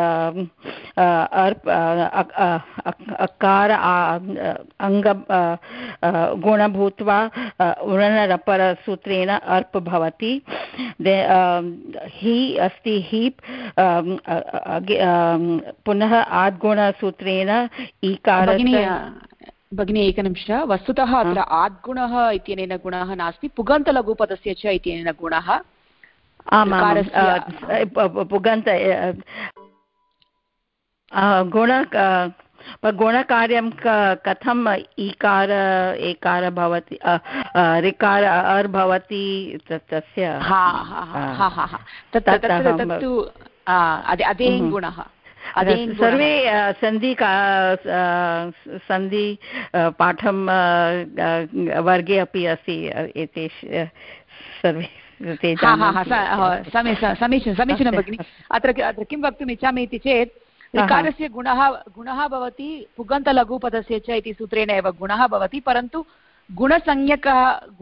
S9: अकार अङ्ग गुण भूत्वा उणनरपरसूत्रेण अर्प् भवति हि अस्ति हिप् पुनः आद्गुणसूत्रेण ईकारस्य
S1: भगिनी एकनिमिषः वस्तुतः अत्र आद्गुणः इत्यनेन गुणः नास्ति पुगन्तलघुपदस्य च इत्यनेन गुणः
S9: पुगन्त गुणकार्यं कथम् ईकार एकार भवति ऋकार अर् भवति तस्य
S1: तत्तु अदे गुणः
S9: सर्वे सन्धि पाठं वर्गे अपि अस्ति एते सर्वे
S1: समीचीनं भगिनि अत्र किं वक्तुम् इच्छामि इति चेत् ऋकारस्य गुणः भवति पुगन्तलघुपदस्य च इति सूत्रेण एव गुणः भवति परन्तु गुणसंज्ञकः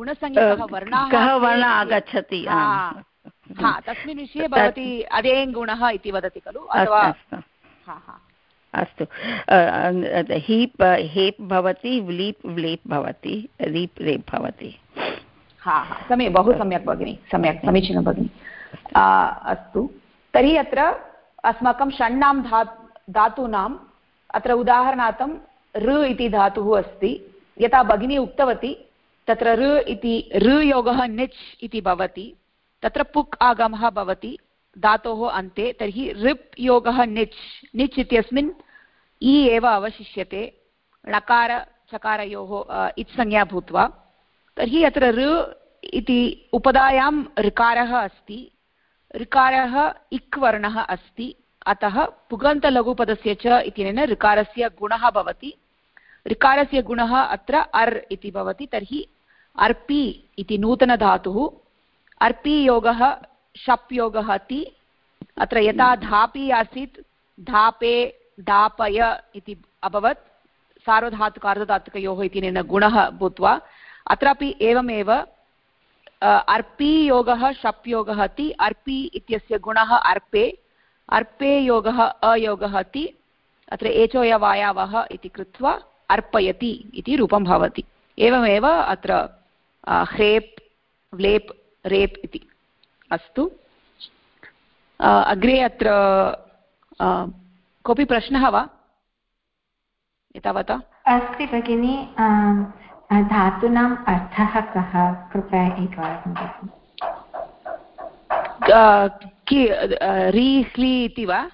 S1: वर्णः आगच्छति तस्मिन् विषये भवती अदेङ् गुणः इति वदति खलु अथवा
S9: अस्तु हीप् हेप् भवति व्लीप् व्लेप् भवति रीप् रेप् भवति
S1: बहु सम्यक् भगिनि सम्यक् समीचीनं भगिनि अस्तु तर्हि अत्र अस्माकं षण्णां धातूनाम् अत्र उदाहरणार्थं ऋ इति धातुः अस्ति यथा भगिनी उक्तवती तत्र ऋ इति ऋयोगः निच् इति भवति तत्र पुक् आगमः भवति धातोः अन्ते तर्हि ऋप् योगः निच् निच् इत्यस्मिन् इ एव अवशिष्यते णकार चकारयोः इत्संज्ञा भूत्वा तर्हि अत्र ऋ इति उपधायां ऋकारः अस्ति ऋकारः इक् वर्णः अस्ति अतः पुगन्तलघुपदस्य च इत्यनेन ऋकारस्य गुणः भवति ऋकारस्य गुणः अत्र अर् इति भवति तर्हि अर्पि इति नूतनधातुः अर्पि योगः शप् योगः ति अत्र यथा धापि आसीत् धापे दापय इति अभवत् सार्वधातुक अर्धधातुकयोः इत्यनेन गुणः भूत्वा अत्रापि एवमेव अर्पि योगः शप् योगः ति अर्पि इत्यस्य गुणः अर्पे अर्पे योगः अयोगः ति अत्र एचोयवायावः इति कृत्वा अर्पयति इति रूपं भवति एवमेव अत्र ह्रेप् व्लेप् रेप् इति अस्तु अग्रे अत्र कोऽपि प्रश्नः वा एतावता
S5: अस्ति भगिनि धातूनाम् अर्थः कः कृपया एकवारं
S1: री ह्ली इति वा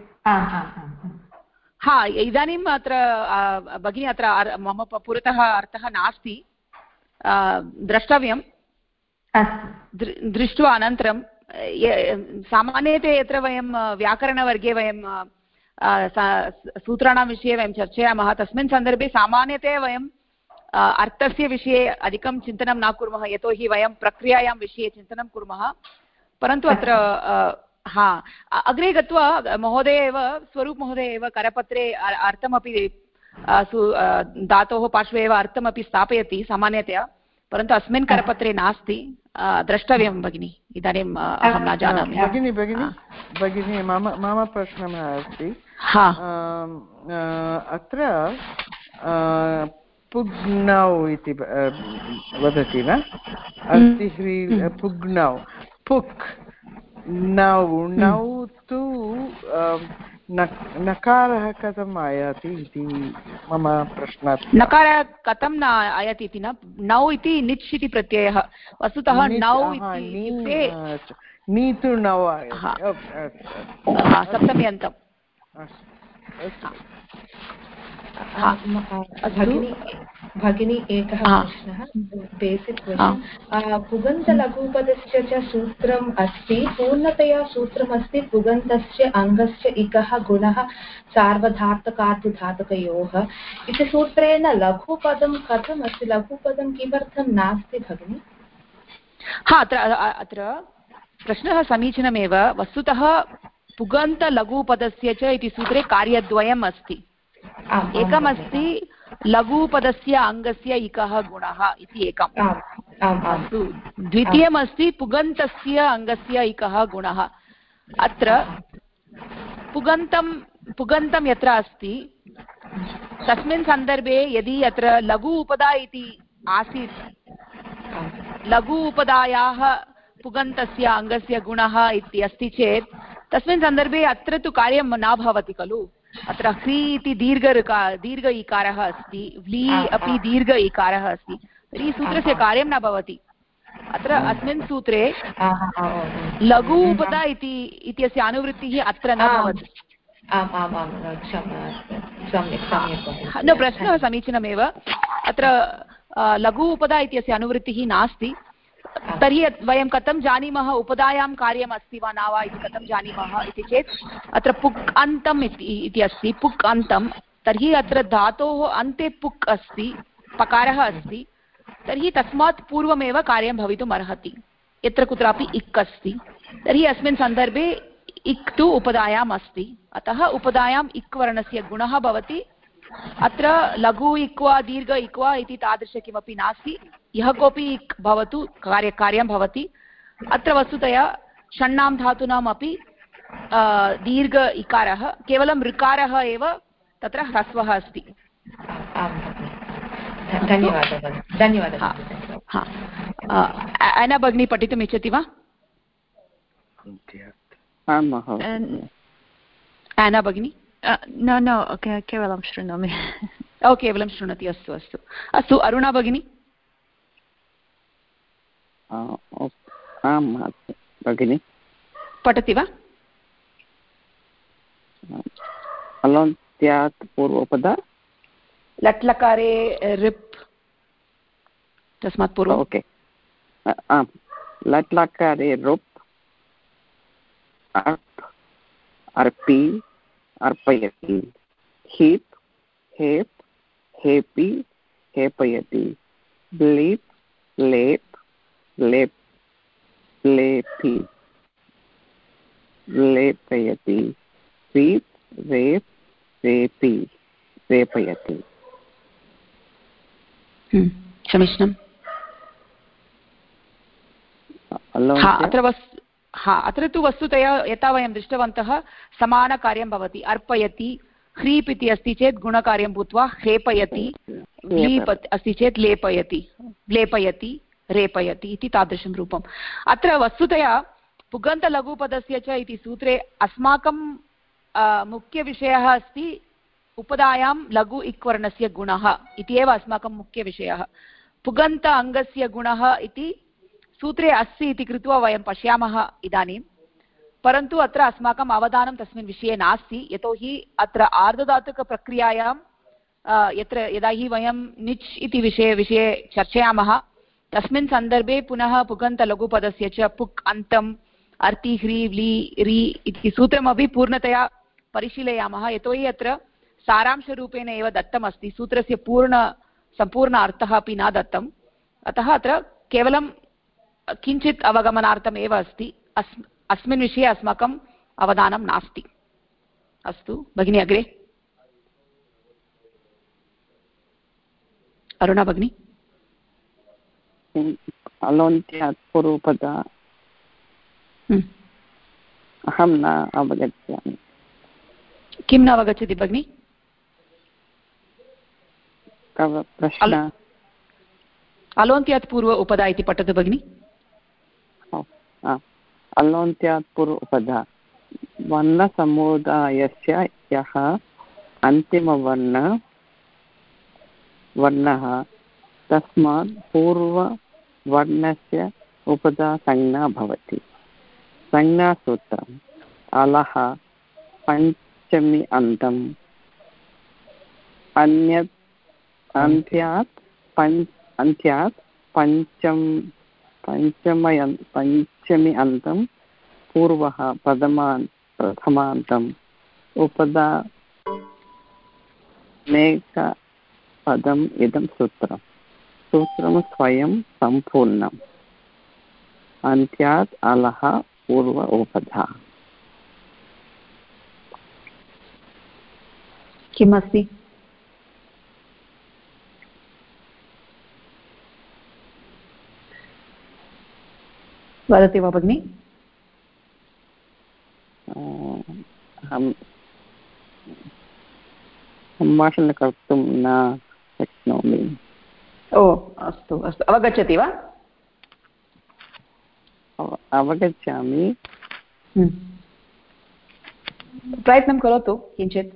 S1: इदानीम् अत्र भगिनी अत्र मम पुरतः अर्थः नास्ति द्रष्टव्यं दृष्ट्वा अनन्तरं सामान्यतया यत्र वयं व्याकरणवर्गे वयं सूत्राणां विषये वयं चर्चयामः तस्मिन् सन्दर्भे सामान्यतया वयं अर्थस्य विषये अधिकं चिन्तनं न कुर्मः यतोहि वयं प्रक्रियायां विषये चिन्तनं कुर्मः परन्तु अत्र अग्रे गत्वा महोदय एव स्वरूप महोदय एव करपत्रे अर्थमपि धातोः पार्श्वे एव अर्थमपि स्थापयति सामान्यतया परन्तु अस्मिन् करपत्रे नास्ति द्रष्टव्यं भगिनि इदानीम् अहं न जानामि
S10: भगिनी मम प्रश्नः अस्ति अत्र पुग्नौ इति वदति न अस्ति ह्री पुग्नौ पुक् नौ नौ तु नकारः कथम् आयाति इति मम प्रश्नः
S1: नकारः कथं न आयाति इति न नौ इति निच् इति प्रत्ययः वस्तुतः नौ इत्युक्ते
S10: नीतु नौ
S1: सप्तमी अन्तम्
S8: भगिनी एकः प्रश्नः बेसिक् क्वश्चन् पुगन्तलघुपदस्य च सूत्रम् अस्ति पूर्णतया सूत्रमस्ति पुगन्तस्य अङ्गस्य इकः गुणः सार्वधातुकार्धधातुकयोः इति सूत्रेण लघुपदं कथम् अस्ति लघुपदं किमर्थं नास्ति भगिनि
S1: अत्र प्रश्नः समीचीनमेव वस्तुतः पुगन्तलघुपदस्य च इति सूत्रे कार्यद्वयम् अस्ति एकमस्ति लघुपदस्य अङ्गस्य इकः गुणः इति एकम् अस्तु द्वितीयमस्ति पुगन्तस्य अङ्गस्य इकः गुणः अत्र पुगन्तं यत्र अस्ति तस्मिन् सन्दर्भे यदि अत्र लघु उपदा इति आसीत् लघु उपदायाः पुगन्तस्य अङ्गस्य गुणः इति अस्ति चेत् तस्मिन् सन्दर्भे अत्र तु कार्यं न भवति खलु अत्र ह्री इति दीर्घ इकारः अस्ति व्ली अपि दीर्घ इकारः अस्ति तर्हि सूत्रस्य कार्यं न भवति अत्र अस्मिन् सूत्रे लघु उपदा इत्यस्य अनुवृत्तिः अत्र न भवति न प्रश्नः समीचीनमेव अत्र लघु उपदा इत्यस्य अनुवृत्तिः नास्ति तर्हि वयं कथं जानीमः उपदायां कार्यम् अस्ति वा न वा इति कथं जानीमः इति चेत् अत्र पुक् अन्तम् इति अस्ति पुक् अन्तं तर्हि अत्र धातोः अन्ते पुक् अस्ति पकारः अस्ति तर्हि तस्मात् पूर्वमेव कार्यं भवितुम् अर्हति यत्र कुत्रापि इक् अस्ति तर्हि अस्मिन् सन्दर्भे इक् तु उपदायाम् अस्ति अतः उपदायाम् इक् वर्णस्य गुणः भवति अत्र लघु इक्वा दीर्घ इक्वा इति तादृश किमपि नास्ति यः कोऽपि इक् भवतु कार्यं भवति अत्र वस्तुतया षण्णां धातूनाम् अपि दीर्घ इकारः केवलं ऋकारः एव तत्र ह्रस्वः अस्ति
S8: धन्यवादः
S1: ऐना भगिनी पठितुम् इच्छति वा ऐना भगिनी
S9: न केवलं शृणोमि
S1: केवलं शृणोति अस्तु अस्तु अस्तु अरुणा भगिनी
S11: आं भगिनि
S1: पठति वा
S11: अलोन्त्यात् पूर्वपद
S1: लट्लकारे रिप् तस्मात् पूर्वम्
S11: ओके आं लट्लकारे रुप् अर्प् अर्पि अर्पयति हीप् हेप् हेपि हेपयति ब्लीप् लेप् लेप् लेपि लेपयति वीप् वेप् वेपि वेपयति
S1: समीचीनम् अत्र तु वस्तुतया यथा वयं दृष्टवन्तः समानकार्यं भवति अर्पयति ह्रीप् इति अस्ति चेत् गुणकार्यं भूत्वा ह्रेपयति लीप् अस्ति चेत् लेपयति रेपयति इति तादृशं रूपम् अत्र वस्तुतया पुगन्तलघुपदस्य च इति सूत्रे अस्माकं मुख्यविषयः अस्ति उपदायां लघु इक्वर्णस्य गुणः इति एव अस्माकं मुख्यविषयः पुगन्त अङ्गस्य गुणः इति सूत्रे अस्ति इति कृत्वा वयं पश्यामः इदानीं परन्तु अत्र अस्माकम् अवधानं तस्मिन् विषये नास्ति यतोहि अत्र आर्धधातुकप्रक्रियायां यदा हि वयं निच् इति विषये चर्चयामः तस्मिन् सन्दर्भे पुनः पुगन्तलघुपदस्य च पुक् अन्तम् अर्ति ह्री व्ली रि इति सूत्रमपि पूर्णतया परिशीलयामः यतोहि अत्र सारांशरूपेण एव दत्तमस्ति सूत्रस्य सम्पूर्ण अर्थः अपि न दत्तम् अतः अत्र केवलं किञ्चित् अवगमनार्थम् एव अस्ति अस्मिन् विषये अस्माकम् अवधानं नास्ति अस्तु भगिनी अग्रे अरुणा भगिनी
S11: अलोन्त्यात् पूर्वपद अहं न अवगच्छामि
S1: किं न अवगच्छति भगिनि
S11: प्रश्न
S1: अलोन्त्यात् पूर्व उपधा इति पठतु भगिनि।
S11: अलोन्त्यात् पूर्व उपधा वर्णसमुदायस्य यः वर्णः तस्मात् पूर्ववर्णस्य उपधा संज्ञा भवति। संज्ञासूत्रम् अलः पञ्चमी अन्तम् अन्त्यात् पञ्चमी अन्तं पूर्वः प्रथमान्तम् उपधा नेकपदम् इदं सूत्रं स्वयं सम्पूर्णम् अन्त्यात् अलः पूर्व उपधा।
S1: किमस्ति? वदति वा भगिनि?
S11: अहं सम्भाषणं कर्तुं न शक्नोमि।
S1: ओ अस्तु अस्तु, अवगच्छति वा?
S11: अवगच्छामि।
S1: प्रयत्नं करोतु किञ्चित्।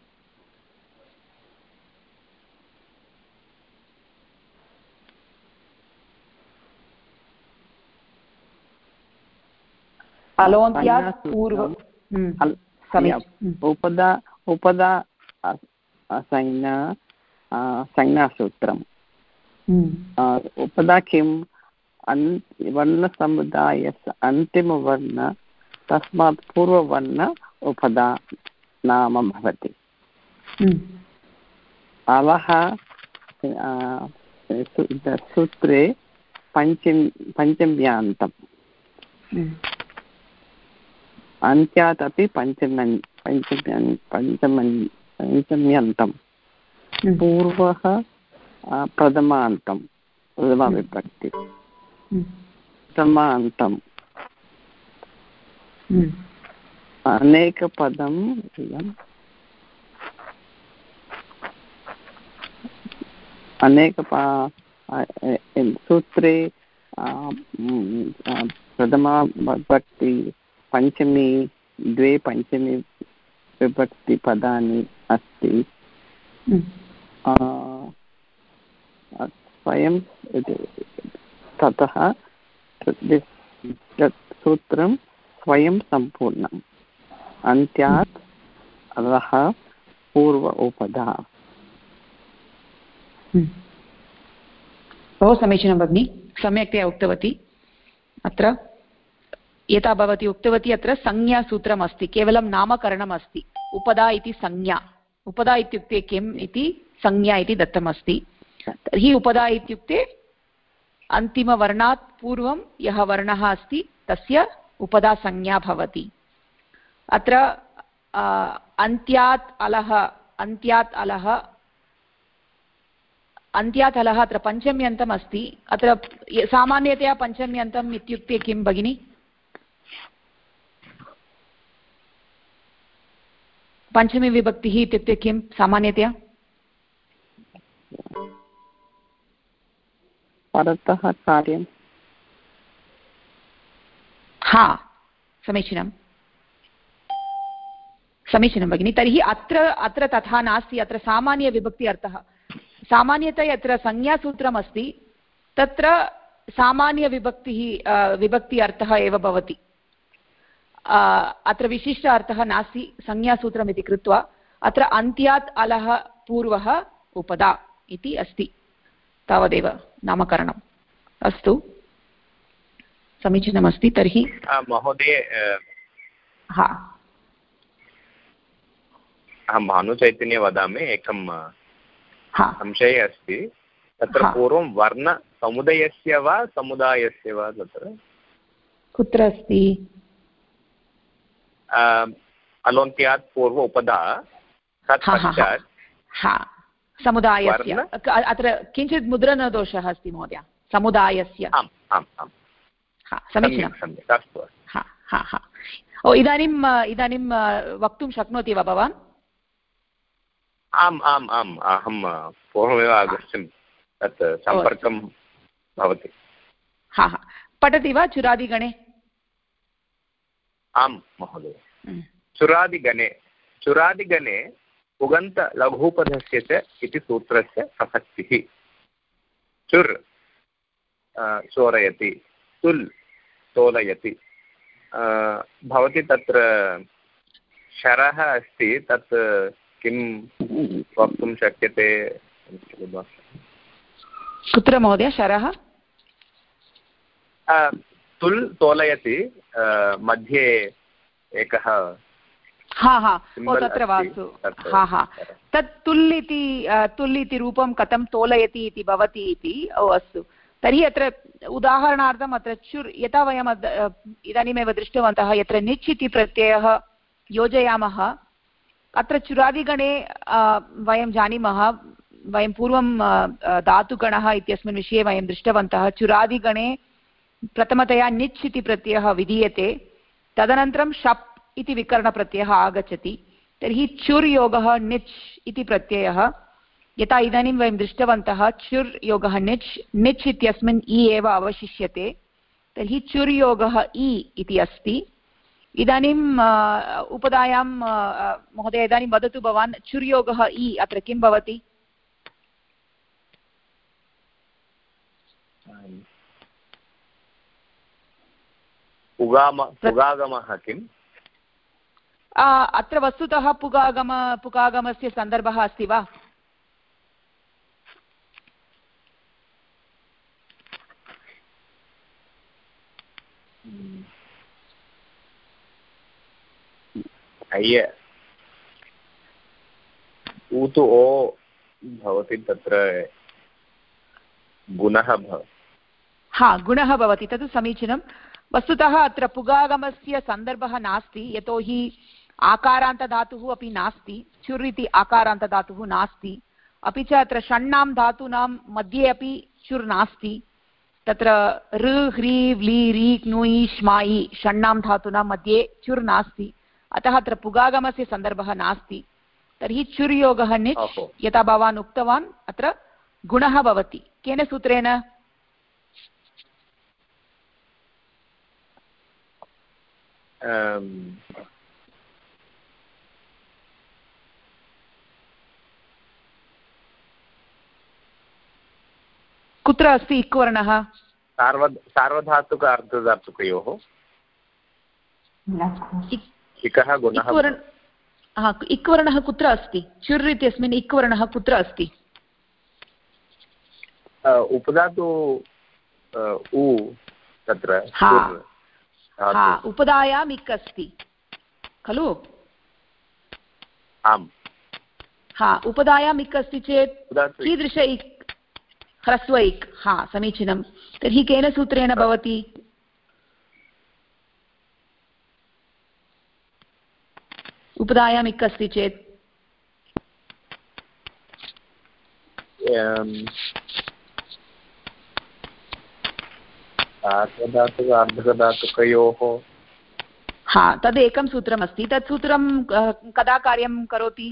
S1: अलोन्त्यात् पूर्व
S11: उपधा संज्ञासूत्रम् उपधा किम् वर्णसमुदायस्य अन्तिमवर्ण तस्मात् पूर्ववर्ण उपधा नाम भवति। अलः सूत्रे पञ्चम्यान्तम् अन्त्यात् अपि पञ्चम्यन्तं पूर्वः प्रथमान्तं प्रथमाविभक्ति प्रथमान्तम् अनेकपदं सूत्रे प्रथमा विभक्ति पञ्चमी द्वे पञ्चमी विभक्तिपदानि अस्ति। स्वयं ततः सूत्रं स्वयं सम्पूर्णम् अन्त्यात् अधः पूर्व उपधा।
S1: बहु समीचीनं भगिनि, सम्यक्तया उक्तवती। अत्र यथा भवती उक्तवती अत्र संज्ञासूत्रम् अस्ति, केवलं नामकरणम् अस्ति। उपधा इति संज्ञा, उपधा इत्युक्ते किम् इति संज्ञा इति दत्तमस्ति। तर्हि उपधा इत्युक्ते अन्तिमवर्णात् पूर्वं यः वर्णः अस्ति तस्य उपधा संज्ञा भवति। अत्र अन्त्यात् अलः अत्र पञ्चम्यन्तम् अस्ति। अत्र सामान्यतया पञ्चम्यन्तम् इत्युक्ते किं भगिनि? पञ्चमी विभक्तिः इत्युक्ते किं सामान्यतया?
S11: परतः कार्यं।
S1: हा, समीचीनं समीचीनं भगिनि। तर्हि अत्र तथा नास्ति। अत्र सामान्यविभक्ति अर्थः सामान्यतया यत्र संज्ञासूत्रम् अस्ति तत्र विभक्ति अर्थः एव भवति। अत्र विशिष्ट अर्थः नास्ति संज्ञासूत्रम् इति कृत्वा। अत्र अन्त्यात् अलः पूर्वः उपधा इति अस्ति, तावदेव नामकरणम्। अस्तु, समीचीनमस्ति। तर्हि
S12: महोदय,
S1: हा,
S12: अहं भानुचैतन्ये वदामि। एकं संशयः अस्ति। तत्र पूर्वं वर्णसमुदायस्य वा समुदायस्य वा तत्र
S1: कुत्र अस्ति?
S12: अलोन्त्यात् पूर्व उपधा तत्पश्चात्
S1: समुदायस्य। अत्र किञ्चित् मुद्रणदोषः अस्ति महोदय। समुदायस्य। समीचीनं।
S12: अस्तु।
S1: इदानीं वक्तुं शक्नोति वा भवान्?
S12: आम् आम् आम् अहं पूर्वमेव अवगच्छं तत् सम्पर्कं भवति।
S1: हा हा, पठति वा चुरादिगणे?
S12: आम् महोदय। चुरादिगणे पुगन्तलघूपधस्य च इति सूत्रस्य प्रसक्तिः। चुर् चोरयति, तुल् तोलयति। भवती तत्र शरः अस्ति, तत् किं वक्तुं शक्यते?
S1: कुत्र महोदय शरः?
S12: तुल् तोलयति, मध्ये एकः
S1: हा हा, ओ तत्र वास्तु, हा हा, तत् तुल् इति रूपं कथं तोलयति इति भवति इति। ओ अस्तु, तर्हि अत्र उदाहरणार्थम् अत्र चुर् यथा वयम् इदानीमेव दृष्टवन्तः, यत्र निच् इति प्रत्ययः योजयामः, अत्र चुरादिगणे वयं जानीमः, वयं पूर्वं धातुगणः इत्यस्मिन् विषये वयं दृष्टवन्तः। चुरादिगणे प्रथमतया निच् इति प्रत्ययः विधीयते, तदनन्तरं शप् इति विकरणप्रत्ययः आगच्छति। तर्हि चुर् योगः निच् इति प्रत्ययः, यथा इदानीं वयं दृष्टवन्तः चुर् योगः निच्, निच् इत्यस्मिन् इ एव अवशिष्यते, तर्हि चुर् योगः इ इति अस्ति। इदानीम् उपधायां महोदय इदानीं वदतु भवान्, चुर् योगः इ अत्र किं भवति?
S12: पुगागमः किम्?
S1: अत्र वस्तुतः पुगागमस्य सन्दर्भः अस्ति वा?
S12: ऊतु ओ भवति, तत्र गुणः
S1: हा, गुणः भवति, तत् समीचीनं। वस्तुतः अत्र पुगागमस्य सन्दर्भः नास्ति, यतोहि आकारान्तधातुः अपि नास्ति, चुर् इति आकारान्तधातुः नास्ति, अपि च अत्र षण्णां धातूनां मध्ये अपि चुर् नास्ति। तत्र ऋ ह्री व्ली री क्नुयि श्मायि षण्णां धातूनां मध्ये चुर् नास्ति, अतः अत्र पुगागमस्य सन्दर्भः नास्ति। तर्हि चुर् योगः निच्, यथा भवान् उक्तवान्, अत्र गुणः भवति। केन सूत्रेण? कुत्र अस्ति इक्वर्णः?
S12: सार्वधातुक अर्धधातुकयोः इकः गुणः।
S1: इक्वर्णः कुत्र अस्ति? चुर् इत्यस्मिन् इक्वर्णः कुत्र अस्ति?
S12: उपधातु उ तत्र।
S1: उपधायाम् इक् अस्ति खलु?
S12: आम्।
S1: उपधायाम् इक् अस्ति चेत् कीदृश इक्? ह्रस्व इक्। समीचीनं। तर्हि केन सूत्रेण भवति? उपधायाम् इक् अस्ति चेत्
S12: सार्वधातुक अर्धधातुकयोः
S1: तदेकं सूत्रमस्ति। तत् सूत्रं कदा कार्यं करोति?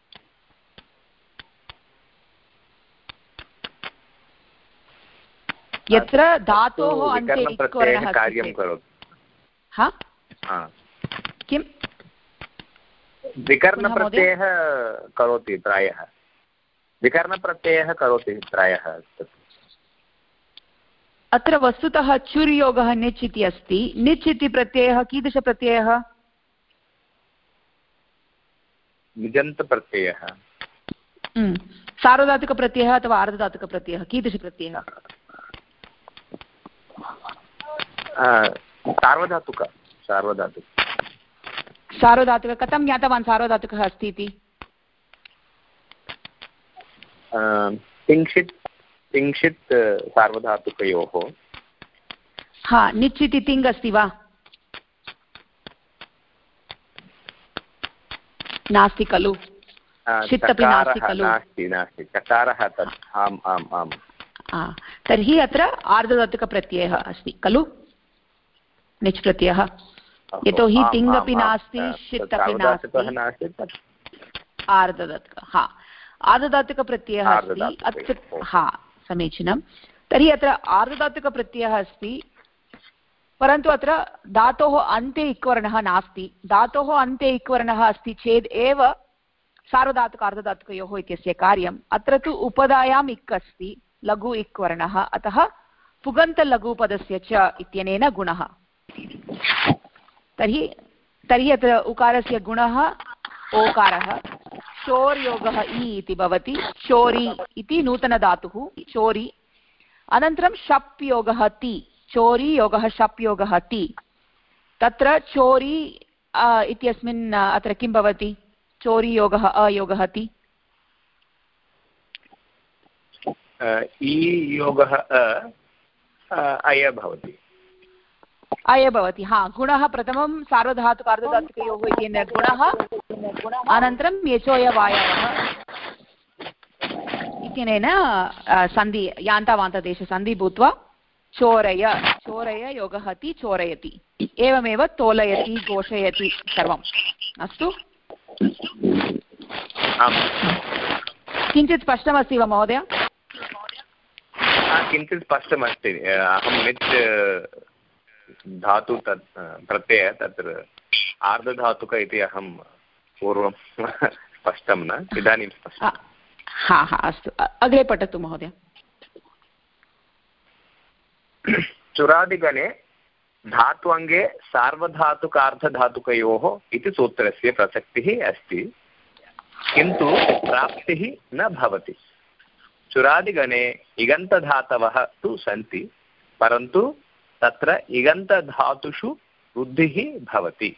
S1: यत्र धातोः अन्ते इक्वर्णः
S12: कार्यं करोति।
S1: किम्?
S12: विकरणप्रत्ययः करोति प्रायः। विकरणप्रत्ययः करोति प्रायः।
S1: अत्र वस्तुतः चुर् योगः निच् इति अस्ति। निच् इति प्रत्ययः कीदृशप्रत्ययः?
S12: निजन्तप्रत्ययः।
S1: सार्वधातुकप्रत्ययः अथवा अर्धधातुकप्रत्ययः? कीदृशप्रत्ययः?
S12: सार्वधातुक।
S1: कथं ज्ञातवान् सार्वधातुकः अस्ति इति?
S12: तिङ्क्षित् सार्वधातुकयोः।
S1: निच् इति तिङ् अस्ति वा? नास्ति खलु? चित् अपि नास्ति खलु?
S12: नास्ति। चकारः तत्। आम् आम् आम्।
S1: तर्हि अत्र आर्धधातुकप्रत्ययः अस्ति खलु? निच् प्रत्ययः। यतोहि तिङ् अपि नास्ति, षित् अपि नास्ति, आर्धधातुकः। आर्धधातुकप्रत्ययः अस्ति अत्र हा समीचीनं तर्हि अत्र आर्धधातुकप्रत्ययः अस्ति परन्तु अत्र धातोः अन्ते इक्वर्णः नास्ति धातोः अन्ते इक्वर्णः अस्ति चेत् एव सार्वधातुक अर्धधातुकयोः इत्यस्य कार्यम् अत्र तु उपधायाम् इक् अस्ति लघु इक्वर्णः अतः पुगन्तलघुपदस्य च इत्यनेन गुणः तर्हि अत्र उकारस्य गुणः ओकारः शोर्योगः इ इति भवति चोरि इति नूतनधातुः चोरि अनन्तरं शप् योगः ति चोरि योगः शप् योगः ति तत्र चोरि इत्यस्मिन् अत्र किं भवति चोरि योगः अयोगः ति
S12: योगः अय भवति
S1: अय भवति हा गुणः प्रथमं सार्वधातुक अर्धधातुकयोः इत्यनेन गुणः अनन्तरं यचोयवायवः इत्यनेन सन्धि यान्तावान्तदेशसन्धि भूत्वा चोरय चोरय योगः ति चोरयति एवमेव तोलयति घोषयति सर्वम् अस्तु किञ्चित् स्पष्टमस्ति वा महोदय
S12: किञ्चित् स्पष्टमस्ति अहं निच् धातु तत् प्रत्यय तत्र आर्धधातुक इति अहं पूर्वं स्पष्टं न इदानीं स्पष्टं
S1: हा हा अस्तु अग्रे पठतु महोदय
S12: चुरादिगणे धात्वङ्गे सार्वधातुकार्धधातुकयोः इति सूत्रस्य प्रसक्तिः अस्ति किन्तु प्राप्तिः न भवति चुरादिगणे इगन्तधातवः तु सन्ति परन्तु तत्र इगन्तधातुषु वृद्धिः भवति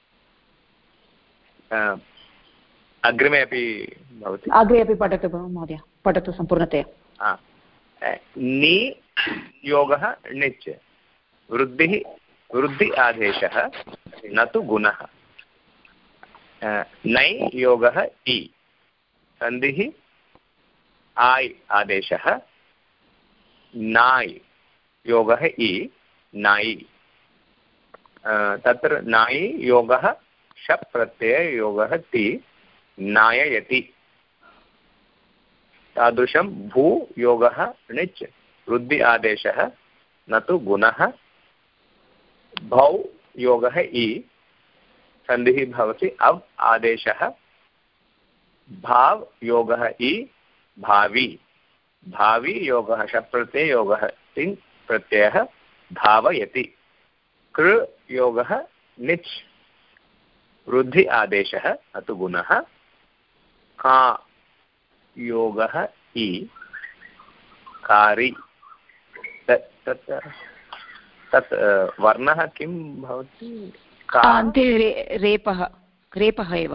S12: अग्रिमे अपि भवति
S1: अग्रे अपि पठतु महोदय पठतु सम्पूर्णतया
S12: नि योगः णिच् वृद्धि आदेशः न तु गुणः नै योगः इ सन्धिः आय् आदेशः नाय् योगः इ नायि तत्र नायि योगः शप् प्रत्यय योगः ति नाययति तादृशं भू योगः णिच् वृद्धि आदेशः न तु गुणः भौ योगः इ सन्धिः भवति अव् आदेशः भाव योगः इ भावी भावी योगः शप् प्रत्यय योगः तिङ् प्रत्ययः भावयति कृ योगः निच् वृद्धि आदेशः न तु गुणः का योगः इ कारि तत् वर्णः किं भवति
S1: अन्ते रेपः एव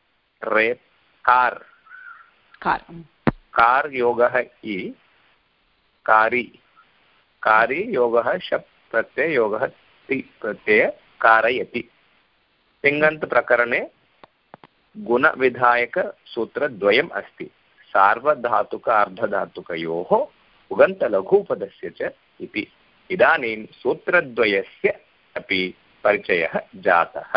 S12: कार् योगः इ कारि कारि योगः शप् प्रत्यय योगः ति प्रत्यय कारयति तिङन्त प्रकरणे गुणविधायकसूत्रद्वयम् अस्ति सार्वधातुक अर्धधातुकयोः उगन्तलघुपदस्य च इति इदानीं सूत्रद्वयस्य अपि परिचयः जातः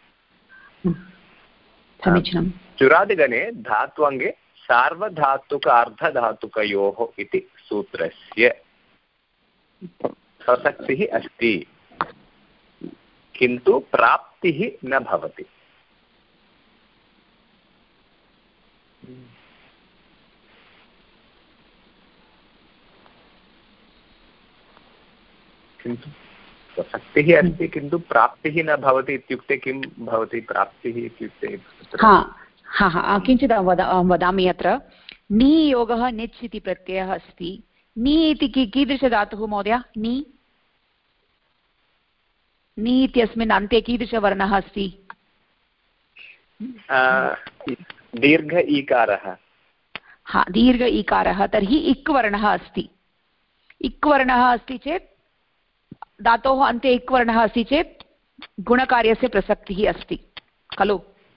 S1: समीचीनं
S12: चुरादिगणे धात्वङ्गे सार्वधातुक अर्धधातुकयोः इति सूत्रस्य प्रसक्तिः अस्ति किन्तु प्राप्तिः न भवति किन्तु प्रसक्तिः अस्ति किन्तु प्राप्तिः न भवति इत्युक्ते किं भवति प्राप्तिः इत्युक्ते
S1: किञ्चित् वदामि अत्र नि योगः निच् इति प्रत्ययः अस्ति नि इति कीदृशधातुः महोदय नि इत्यस्मिन् अन्ते कीदृशवर्णः अस्ति
S12: दीर्घ ईकारः
S1: दीर्घ ईकारः तर्हि इक् वर्णः अस्ति इक् वर्णः अस्ति चेत् धातोः अन्ते इक् वर्णः अस्ति चेत् गुणकार्यस्य प्रसक्तिः अस्ति खलु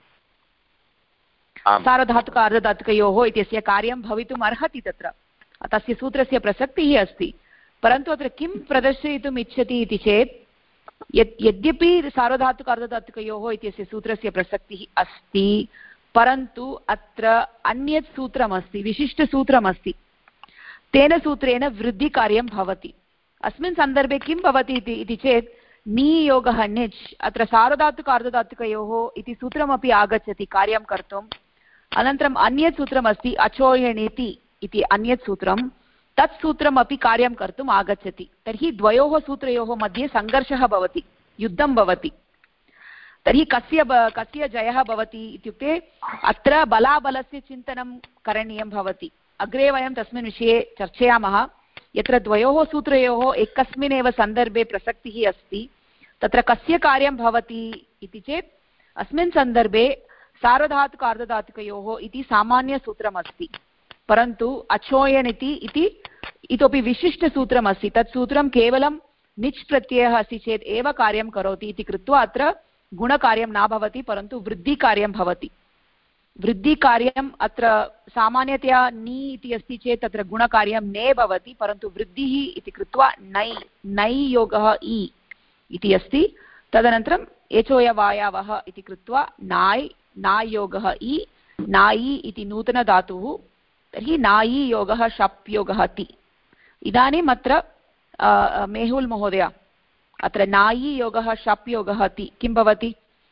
S1: सार्वधातुक अर्धधातुकयोः इत्यस्य कार्यं भवितुम् अर्हति तत्र तस्य सूत्रस्य प्रसक्तिः अस्ति परन्तु अत्र किं प्रदर्शयितुम् इच्छति इति चेत् यद्यपि सार्वधातुक अर्धधातुकयोः इत्यस्य सूत्रस्य प्रसक्तिः अस्ति परन्तु अत्र अन्यत् सूत्रमस्ति, विशिष्टसूत्रमस्ति, तेन सूत्रेण वृद्धिकार्यं भवति। अस्मिन् सन्दर्भे किं भवति इति चेत् नियोगः निच्, अत्र सार्वधातुक अर्धधातुकयोः इति सूत्रमपि आगच्छति कार्यं कर्तुम्। अनन्तरम् अन्यत् सूत्रमस्ति अचोयणेति इति अन्यत् सूत्रं, तत् सूत्रमपि कार्यं कर्तुम् आगच्छति। तर्हि द्वयोः सूत्रयोः मध्ये सङ्घर्षः भवति, युद्धं भवति। तर्हि कस्य जयः भवति इत्युक्ते अत्र बलाबलस्य चिन्तनं करणीयं भवति। अग्रे वयं तस्मिन् विषये चर्चयामः। यत्र द्वयोः सूत्रयोः एकस्मिन्नेव सन्दर्भे प्रसक्तिः अस्ति, तत्र कस्य कार्यं भवति इति चेत् अस्मिन् सन्दर्भे सार्वधातुक अर्धधातुकयोः इति सामान्यसूत्रमस्ति, परन्तु अचोयन् इति इतोपि विशिष्टसूत्रमस्ति। तत् सूत्रं केवलं निच् प्रत्ययः अस्ति चेत् एव कार्यं करोति इति कृत्वा अत्र गुणकार्यं न भवति, परन्तु वृद्धिकार्यं भवति। वृद्धिकार्यम् अत्र सामान्यतया नि इति अस्ति चेत् तत्र गुणकार्यं ने भवति, परन्तु वृद्धिः इति कृत्वा नै योगः इ इति अस्ति। तदनन्तरम् एचोयवायावः इति कृत्वा नाय् योगः इ, नायि इति नूतनधातुः, तर्हि नायि योगः शप् योगः ति। इदानीम् अत्र मेहुल् महोदय, अत्र नायि योगः शप् योगः ति किं भवति?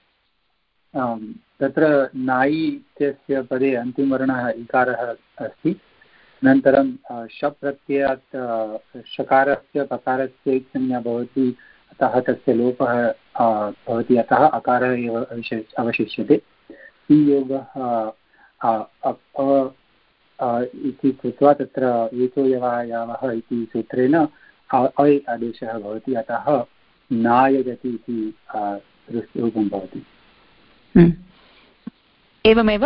S2: तत्र नायि इत्यस्य पदे अन्तिमवर्णः इकारः अस्ति, अनन्तरं शप् प्रत्ययात् षकारस्य पकारस्य संज्ञा भवति, अतः तस्य लोपः भवति, अतः अकारः एव अवशिष्यते। योगः इति कृत्वा तत्र एचोयवायावः इति सूत्रेण अय् आदेशः भवति, अतः नायजति इति रूपं भवति।
S1: एवमेव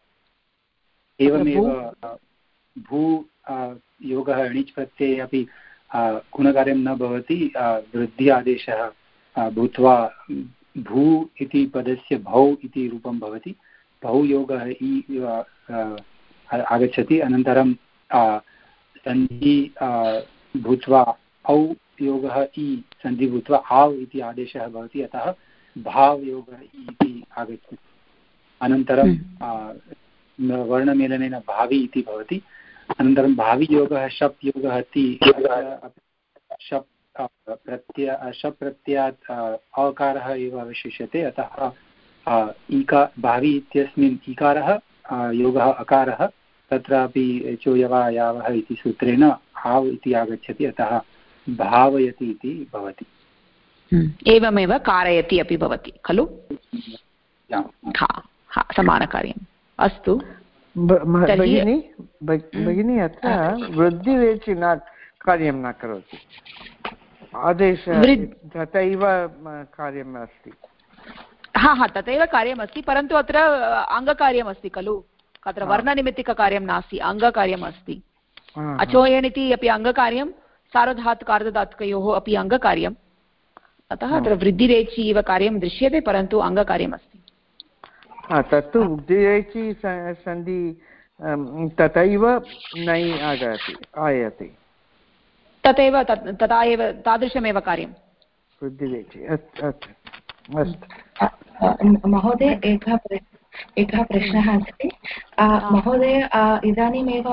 S2: भू योगः णिच् प्रत्यये अपि गुणकार्यं न भवति, वृद्धि आदेशः भूत्वा भू इति पदस्य भौ इति रूपं भवति। भौ योगः इ आगच्छति, अनन्तरं सन्धि भूत्वा औ योगः इ सन्धि भूत्वा आव् इति आदेशः भवति, अतः भाव योगः इति आगच्छति। अनन्तरं वर्णमेलनेन भावी इति भवति। अनन्तरं भावी योगः शप् योगः ति, शप् प्रत्ययात् अकारः एव अवशिष्यते, अतः भावी इत्यस्मिन् इकारः योगः अकारः, तत्रापि एचोयवायावः इति सूत्रेण आव् इति आगच्छति, अतः भावयति इति भवति।
S1: एवमेव कारयति अपि भवति खलु? समानकार्यम्। अस्तु
S10: भगिनी, अत्र वृद्धिरेचि न कार्यं न करोति, आदेशः तथैव कार्यम् अस्ति।
S1: तथैव कार्यमस्ति, परन्तु अत्र अङ्गकार्यमस्ति खलु, अत्र वर्णनिमित्तिककार्यं नास्ति, अङ्गकार्यम् अस्ति। अचोयन् इति अपि अङ्गकार्यं, सार्वधातुक अर्धधातुकयोः अपि अङ्गकार्यम्, अतः अत्र वृद्धिरेचि इव कार्यं दृश्यते, परन्तु अङ्गकार्यमस्ति।
S10: तत्तु वृद्धिरेचि सन्धि तथैव नै आयाति,
S1: तथैव तथा एव तादृशमेव कार्यं
S10: वृद्धिरेचि।
S8: महोदय, एकः प्रश्नः अस्ति। महोदय, इदानीमेव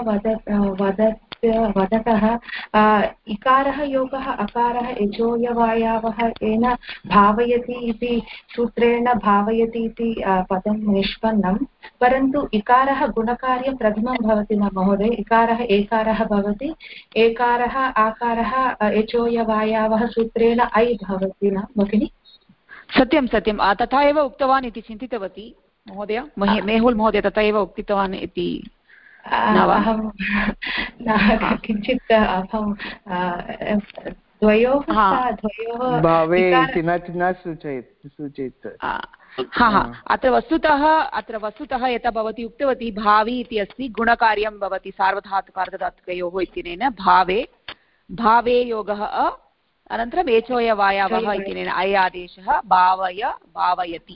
S8: वदतः इकारः योगः अकारः एचोयवायावः येन भावयति इति सूत्रेण भावयति इति पदं निष्पन्नं, परन्तु इकारः गुणकार्यं प्रथमं भवति न महोदय? इकारः एकारः भवति, एकारः आकारः एचोयवायावः सूत्रेण ऐ भवति न भगिनि?
S1: सत्यं सत्यं, तथा एव उक्तवान् इति चिन्तितवती महोदय, मेहुल् महोदय तथा एव उक्तवान् इति
S8: अहं किञ्चित् द्वयोः
S10: भावे इति न सूचयति।
S1: अत्र वस्तुतः यथा भवती उक्तवती, भावी इति अस्ति, गुणकार्यं भवति सार्वधातुक अर्धधातुकयोः इत्यनेन भावे योगः अ, अनन्तरम् एचोयवायावः इत्यनेन अय् आदेशः भावयति।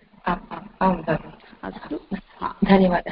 S1: अस्तु,
S8: धन्यवादः।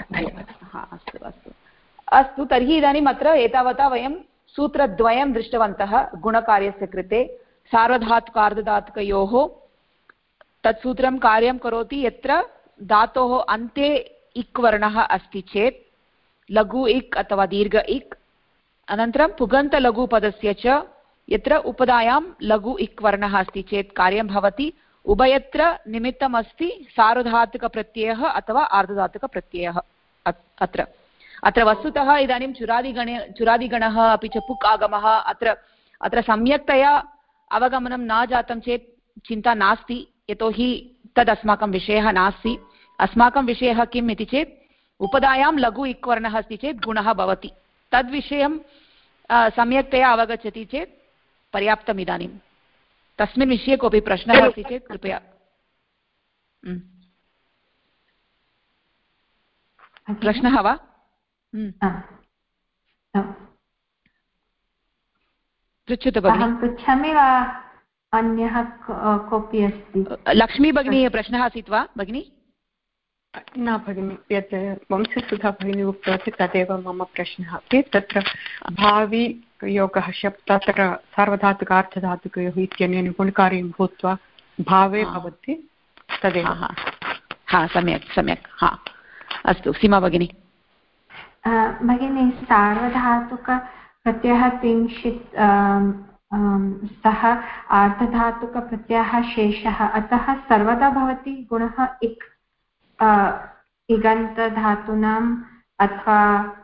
S1: अस्तु, तर्हि इदानीम् अत्र एतावता वयं सूत्रद्वयं दृष्टवन्तः गुणकार्यस्य कृते। सार्वधातुक अर्धधातुकयोः तत् सूत्रं कार्यं करोति यत्र धातोः अन्ते इक् वर्णः अस्ति चेत् लघु इक् अथवा दीर्घ इक्, अनन्तरं पुगन्तलघुपदस्य च यत्र उपधायां लघु इक् वर्णः अस्ति चेत् कार्यं भवति। उभयत्र निमित्तमस्ति सार्वधातुकप्रत्ययः अथवा आर्धधातुकप्रत्ययः। अत्र वस्तुतः इदानीं चुरादिगणः अपि च पुक् आगमः अत्र सम्यक्तया अवगमनं न जातं चेत् चिन्ता नास्ति, यतोहि तद् अस्माकं विषयः नास्ति। अस्माकं विषयः किम् इति चेत् उपधायां लघु इक् वर्णः अस्ति चेत् गुणः भवति। तद्विषयं सम्यक्तया अवगच्छति चेत् पर्याप्तम्। इदानीं तस्मिन् विषये कोऽपि प्रश्नः अस्ति चेत् कृपया। प्रश्नः वा? पृच्छतु भगिनि।
S5: अहं पृच्छामि वा अन्यः कोऽपि अस्ति?
S1: लक्ष्मी भगिनी प्रश्नः आसीत् वा भगिनि?
S3: न भगिनि, यत् वंशसुधा भगिनी उक्तवती तदेव मम प्रश्नः अपि। तत्र भावि योगः शब्दः तत्र सार्वधातुकार्थधातुकयोः इत्यनेन गुणकार्यं भूत्वा भावे भवति तदेव।
S1: सम्यक् सम्यक्। अस्तु, सीमा भगिनी।
S5: भगिनी, सार्वधातुकप्रत्ययः तिंशित् सः आर्धधातुकप्रत्ययः शेषः, अतः सर्वदा भवति गुणः इक् इगन्तधातूनाम् अथवा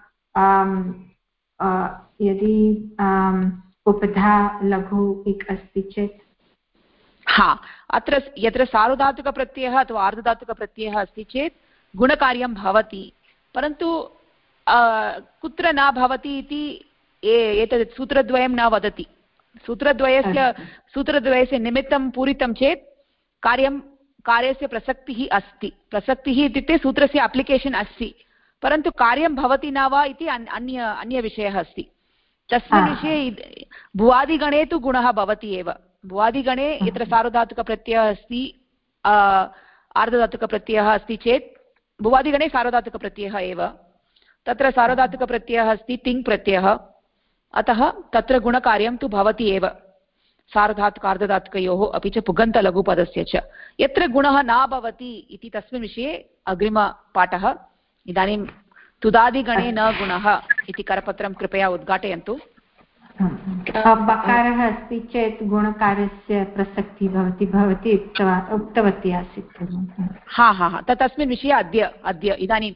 S5: यदि उपधा लघु इक् अस्ति चेत्?
S1: अत्र यत्र सार्वधातुकप्रत्ययः अथवा आर्धधातुकप्रत्ययः अस्ति चेत् गुणकार्यं भवति, परन्तु कुत्र न भवति इति एतत् सूत्रद्वयं न वदति। सूत्रद्वयस्य निमित्तं पूरितं चेत् कार्यस्य प्रसक्तिः अस्ति। प्रसक्तिः इत्युक्ते सूत्रस्य अप्लिकेशन् अस्ति, परन्तु कार्यं भवति न वा इति अन्यविषयः अस्ति। तस्मिन् विषये भुवादिगणे तु गुणः भवति एव। भुवादिगणे यत्र सार्वधातुकप्रत्ययः अस्ति, आर्धधातुकप्रत्ययः अस्ति चेत् भुवादिगणे सार्वधातुकप्रत्ययः एव। तत्र सार्वधातुकप्रत्ययः अस्ति तिङ् प्रत्ययः, अतः तत्र गुणकार्यं तु भवति एव सार्वधातुक आर्धधातुकयोः अपि च पुगन्तलघुपदस्य च। यत्र गुणः न भवति इति तस्मिन् विषये अग्रिमपाठः। इदानीं तुदादिगणे न गुणः इति करपत्रं कृपया उद्घाटयन्तु।
S5: बकारः अस्ति चेत् गुणकार्यस्य प्रसक्तिः भवति उक्तवती आसीत्।
S1: तस्मिन् विषये अद्य इदानीं।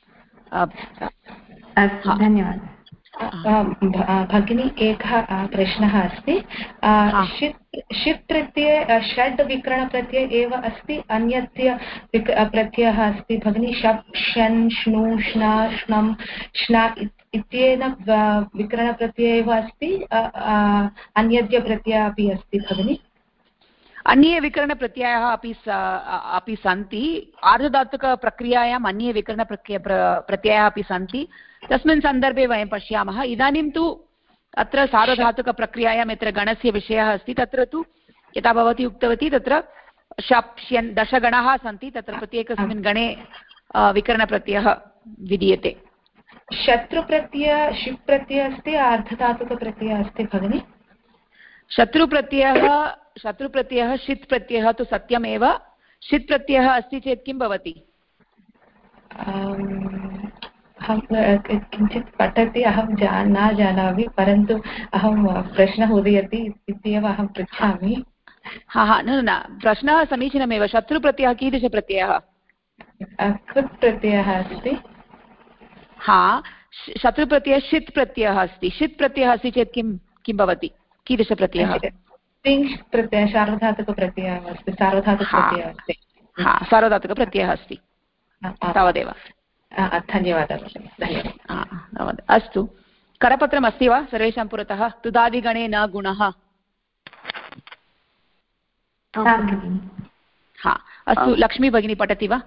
S5: अस्तु, धन्यवादः।
S8: भगिनी, एकः प्रश्नः अस्ति। षित् प्रत्यये षड् विकरणप्रत्यय एव अस्ति, अन्यस्य प्रत्ययः अस्ति भगिनी शप् षन् श्नु श्ना श्नम् श्ना इत्येन विकरणप्रत्ययः एव अस्ति, अन्यद्य प्रत्ययः अपि अस्ति भगिनी?
S1: अन्ये विकरणप्रत्ययाः अपि सन्ति। आर्धधातुकप्रक्रियायाम् अन्ये विकरणप्रत्ययाः अपि सन्ति। तस्मिन् सन्दर्भे वयं पश्यामः। इदानीं तु अत्र सार्वधातुकप्रक्रियायां यत्र गणस्य विषयः अस्ति तत्र तु यथा भवती उक्तवती तत्र शप् ष्यन् दशगणाः सन्ति। तत्र प्रत्येकस्मिन् गणे विकरणप्रत्ययः विधीयते।
S8: शत्रुप्रत्ययः शिप् प्रत्ययः अस्ति, आर्धधातुकप्रत्ययः अस्ति भगिनि?
S1: शत्रुप्रत्ययः षित् प्रत्ययः तु सत्यमेव। षित् प्रत्ययः अस्ति चेत् किं भवति?
S8: अहं किञ्चित् पठति अहं न जानामि, परन्तु अहं प्रश्नः उदयति इत्येव अहं पृच्छामि।
S1: न प्रश्नः समीचीनमेव। शत्रुप्रत्ययः कीदृशप्रत्ययः?
S8: कृत् प्रत्ययः अस्ति।
S1: शत्रुप्रत्ययः षित् प्रत्ययः अस्ति। षित् प्रत्ययः अस्ति चेत् किं भवति? कीदृशप्रत्ययः?
S8: तिङ् प्रत्ययः सार्वधातुकप्रत्ययः अस्ति। सार्वधातुकप्रत्ययः अस्ति।
S1: सार्वधातुकप्रत्ययः अस्ति, तावदेव।
S8: धन्यवादः।
S1: अस्तु, करपत्रम् अस्ति वा सर्वेषां पुरतः? तुदादिगणे न गुणः। अस्तु, लक्ष्मी भगिनी पठति वा?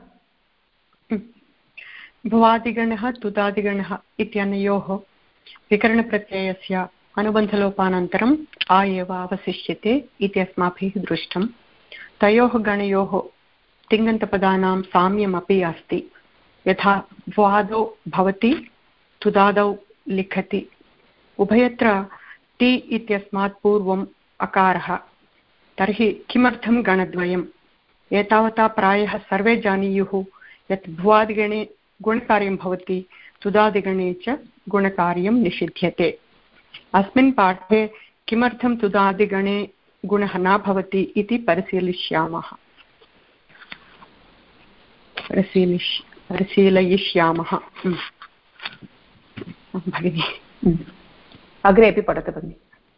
S3: भुवादिगणः तुदादिगणः इत्यनयोः विकरणप्रत्ययस्य अनुबन्धलोपानन्तरम् आ एव अवशिष्यते इति अस्माभिः दृष्टं। तयोः गणयोः तिङन्तपदानां साम्यमपि अस्ति। यथा भ्वादौ भवति, तुदादौ लिखति। उभयत्र ति इत्यस्मात् पूर्वम् अकारः। तर्हि किमर्थं गणद्वयम्? एतावता प्रायः सर्वे जानीयुः यत् भुवादिगणे गुणकार्यं भवति, तुदादिगणे च गुणकार्यं निषिध्यते। अस्मिन् पाठे किमर्थं तुदादिगणे गुणः न भवति इति परिशीलयिष्यामः। भगिनि
S1: अग्रे अपि पठतु भगिनि।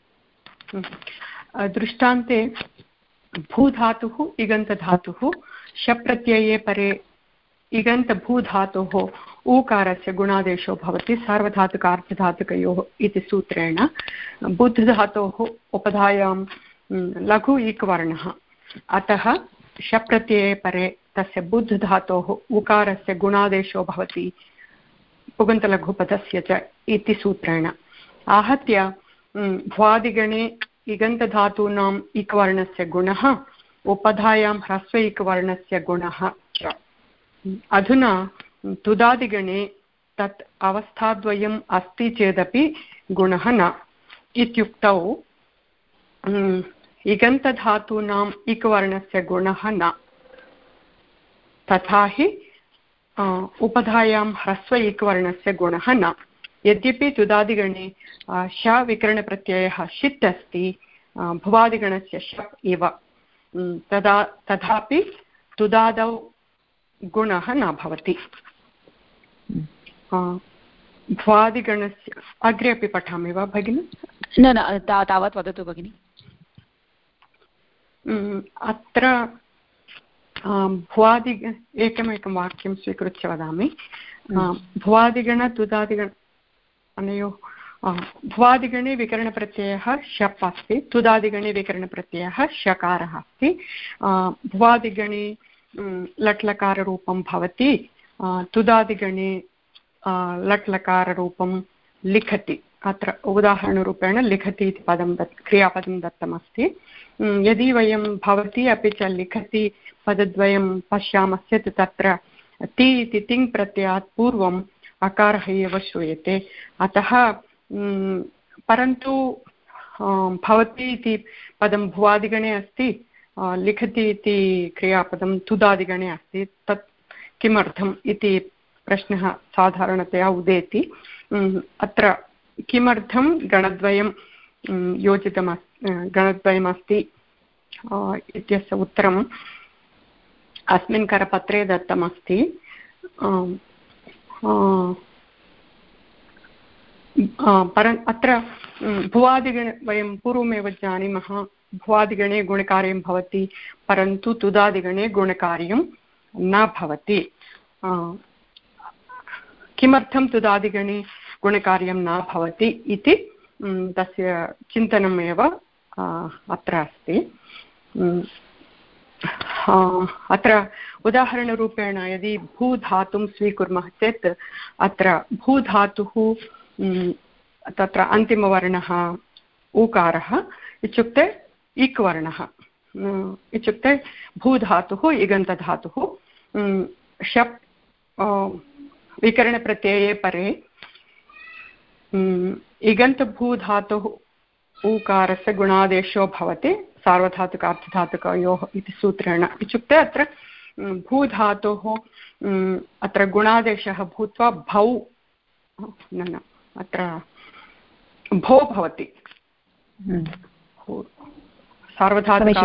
S3: दृष्टान्ते भूधातुः इगन्तधातुः शप्रत्यये परे इगन्तभूधातोः ऊकारस्य गुणादेशो भवति सार्वधातुकार्धधातुकयोः इति सूत्रेण बुद्धधातोः उपधायां लघु इक्वर्णः, अतः शप्रत्यये परे तस्य बुद्धधातोः उकारस्य गुणादेशो भवति पुगन्तलघुपदस्य च इति सूत्रेण। आहत्य भ्वादिगणे इगन्तधातूनाम् इक्वर्णस्य गुणः, उपधायां ह्रस्व इक्वर्णस्य गुणः च। अधुना तुदादिगणे तत् अवस्थाद्वयम् अस्ति चेदपि गुणः न इत्युक्तौ इगन्तधातूनाम् इक्वर्णस्य गुणः न, तथा हि उपधायां ह्रस्व इक्वर्णस्य गुणः न। यद्यपि तुदादिगणे श विकरणप्रत्ययः षित् अस्ति भुवादिगणस्य शप् इव, तथापि तुदादौ गुणः न भवति। भ्वादिगणस्य अग्रे अपि पठामि वा भगिनि?
S1: न तावत् वदतु भगिनि।
S3: अत्र भ्वादिग एकमेकं वाक्यं स्वीकृत्य वदामि। भ्वादिगण तुदादिगण अनयोः भ्वादिगणे विकरणप्रत्ययः शप् अस्ति, तुदादिगणे विकरणप्रत्ययः शकारः अस्ति। भ्वादिगणे लट्लकाररूपं भवति, तुदादिगणे लट्लकाररूपं लिखति। अत्र उदाहरणरूपेण लिखति इति क्रियापदं दत्तमस्ति। यदि वयं भवति अपि च लिखति पदद्वयं पश्यामश्चेत् तत्र ति इति तिङ् प्रत्ययात् पूर्वम् अकारः एव श्रूयते। अतः परन्तु भवति इति पदं भुवादिगणे अस्ति, लिखति इति क्रियापदं तुदादिगणे अस्ति, तत् किमर्थम् इति प्रश्नः साधारणतया उदेति। अत्र किमर्थं गणद्वयं गणद्वयमस्ति इत्यस्य उत्तरम् अस्मिन् करपत्रे दत्तमस्ति। अत्र भुवादिगणे वयं पूर्वमेव जानीमः, भुवादिगणे गुणकार्यं भवति, परन्तु तुदादिगणे गुणकार्यं न भवति। किमर्थं तुदादिगणे गुणकार्यं न भवति इति तस्य चिन्तनमेव अत्र अस्ति। अत्र उदाहरणरूपेण यदि भूधातुं स्वीकुर्मः चेत् अत्र भूधातुः तत्र अन्तिमवर्णः ऊकारः इत्युक्ते इक् वर्णः, इत्युक्ते भूधातुः इगन्तधातुः शप् विकरणप्रत्यये परे इगन्तभूधातुः ऊकारस्य गुणादेशो भवति सार्वधातुकार्धधातुकयोः इति सूत्रेण। इत्युक्ते अत्र भूधातोः अत्र गुणादेशः भूत्वा भौ न अत्र भो भवति। सार्वधातुक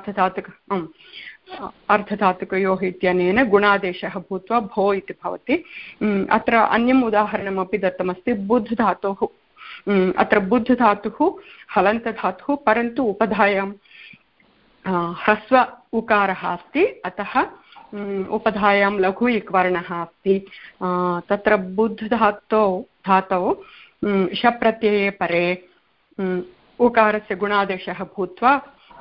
S3: अर्धधातुकयोः इत्यनेन गुणादेशः भूत्वा भो इति भवति। अत्र अन्यम् उदाहरणमपि दत्तमस्ति बुद्ध धातोः। अत्र बुद्ध धातुः हलन्तधातुः, परन्तु उपधायां ह्रस्व उकारः अस्ति, अतः उपधायां लघु इक्वर्णः अस्ति। तत्र बुद्ध धातौ शप्रत्यये परे उकारस्य गुणादेशः भूत्वा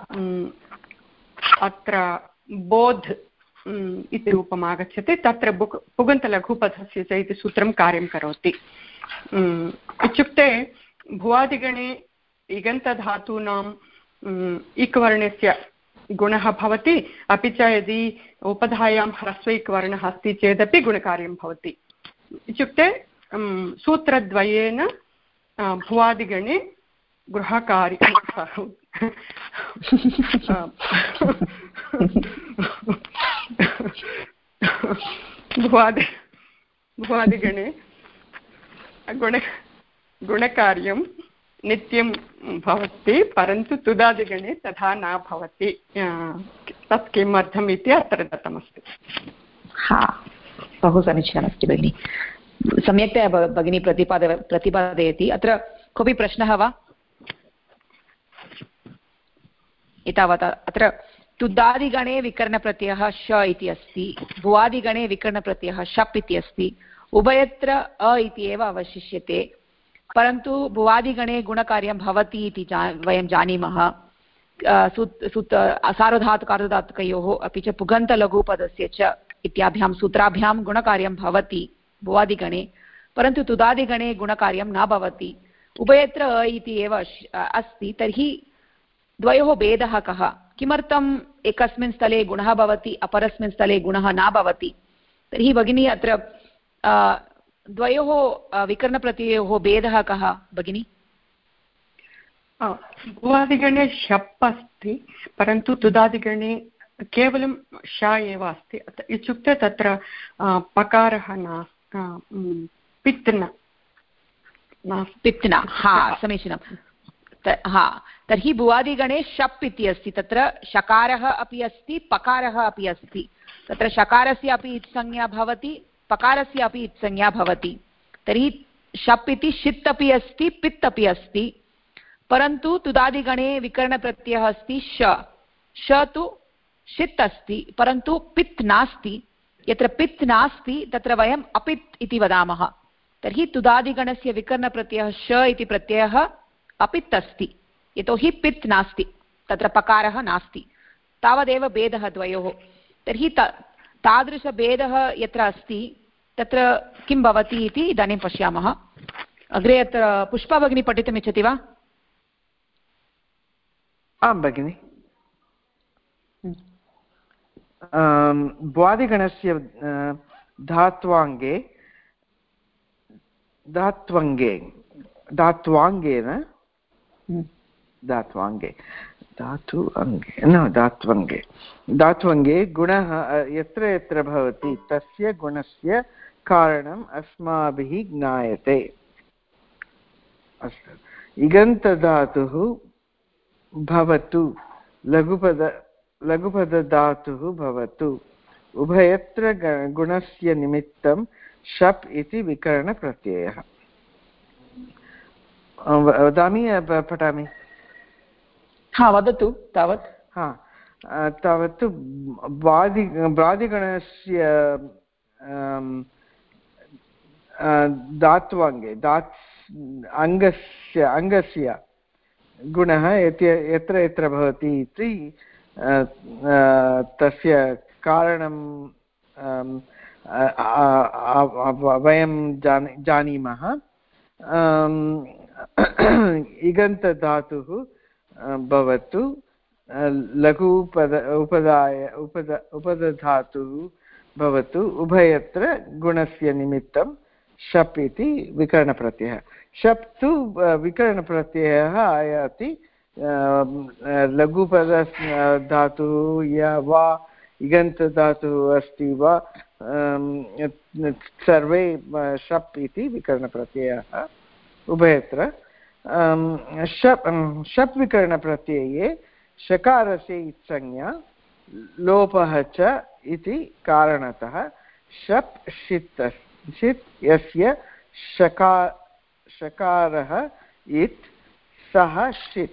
S3: अत्र बोध् इति रूपम् आगच्छति। तत्र पुगन्तलघुपथस्य च इति सूत्रं कार्यं करोति। इत्युक्ते भुवादिगणे इगन्तधातूनां इक्वर्णस्य गुणः भवति, अपि च यदि उपधायां ह्रस्व इक्वर्णः अस्ति चेदपि गुणकार्यं भवति। इत्युक्ते सूत्रद्वयेन भुवादिगणे गृहकार्यं भुवादिगणे गुणकार्यं नित्यं भवति, परन्तु तुदादिगणे तथा न भवति। तत् किमर्थम् इति अत्र दत्तमस्ति।
S1: हा, बहु समीचीनमस्ति भगिनि, सम्यक्तया भगिनी प्रतिपादयति। अत्र कोऽपि प्रश्नः वा? एतावता अत्र तुदादिगणे विकरणप्रत्ययः श इति अस्ति, भुवादिगणे विकरणप्रत्ययः शप् इति अस्ति, उभयत्र अ इति एव अवशिष्यते, परन्तु भुवादिगणे गुणकार्यं भवति इति वयं जानीमः। सार्वधातुकार्धधातुकयोः अपि च पुगन्तलघुपदस्य च इत्याभ्यां सूत्राभ्यां गुणकार्यं भवति भुवादिगणे, परन्तु तुदादिगणे गुणकार्यं न भवति। उभयत्र अ इति एव अस्ति। तर्हि द्वयोः भेदः कः? किमर्थम् एकस्मिन् स्थले गुणः भवति, अपरस्मिन् स्थले गुणः न भवति? तर्हि भगिनी अत्र द्वयोः विकरणप्रत्ययोः भेदः कः भगिनी?
S3: भुवादिगणे शप् अस्ति, परन्तु तुदादिगणे केवलं श एव अस्ति। इत्युक्ते तत्र पकारः न, पित् न।
S1: हा, समीचीनं। हा, तर्हि भुवादिगणे शप् इति अस्ति, तत्र शकारः अपि अस्ति, पकारः अपि अस्ति। तत्र शकारस्य अपि इत्संज्ञा भवति, पकारस्य अपि इत्संज्ञा भवति। तर्हि शप् इति षित् अपि अस्ति, पित् अपि अस्ति, परन्तु तुदादिगणे विकरणप्रत्ययः अस्ति श। श तु षित् अस्ति, परन्तु पित् नास्ति। यत्र पित् नास्ति तत्र वयम् अपित् इति वदामः। तर्हि तुदादिगणस्य विकरणप्रत्ययः श इति प्रत्ययः अपित् अस्ति, यतोहि पित् नास्ति, तत्र पकारः नास्ति। तावदेव भेदः द्वयोः। तर्हि तादृशभेदः यत्र अस्ति तत्र किं भवति इति इदानीं पश्यामः। अग्रे अत्र पुष्पा भगिनी पठितुम् इच्छति वा?
S10: आं भगिनि। भुवादिगणस्य धात्वङ्गे गुणः यत्र यत्र भवति तस्य गुणस्य कारणम् अस्माभिः ज्ञायते। अस्तु, इगन्तधातुः भवतु, लघुपदधातुः भवतु, उभयत्र गुणस्य निमित्तं शप् इति विकरणप्रत्ययः। वदामि, पठामि?
S1: हा, वदतु तावत्।
S10: हा, तावत् भ्वादिगणस्य धात्वाङ्गे अङ्गस्य गुणः यत्र यत्र भवति इति तस्य कारणं वयं जानीमः। इगन्तधातुः भवतु, उपधातुः भवतु, उभयत्र गुणस्य निमित्तं शप् इति विकरणप्रत्ययः। शप् तु विकरणप्रत्ययः आयाति लघुपदधातुः या वा इगन्तधातुः अस्ति वा, सर्वे शप् इति विकरणप्रत्ययः उभयत्र। शप् विकरणप्रत्यये शकारस्य इत्संज्ञा लोपः च इति कारणतः शप् षित् यस्य शकारः इत् सः षित्।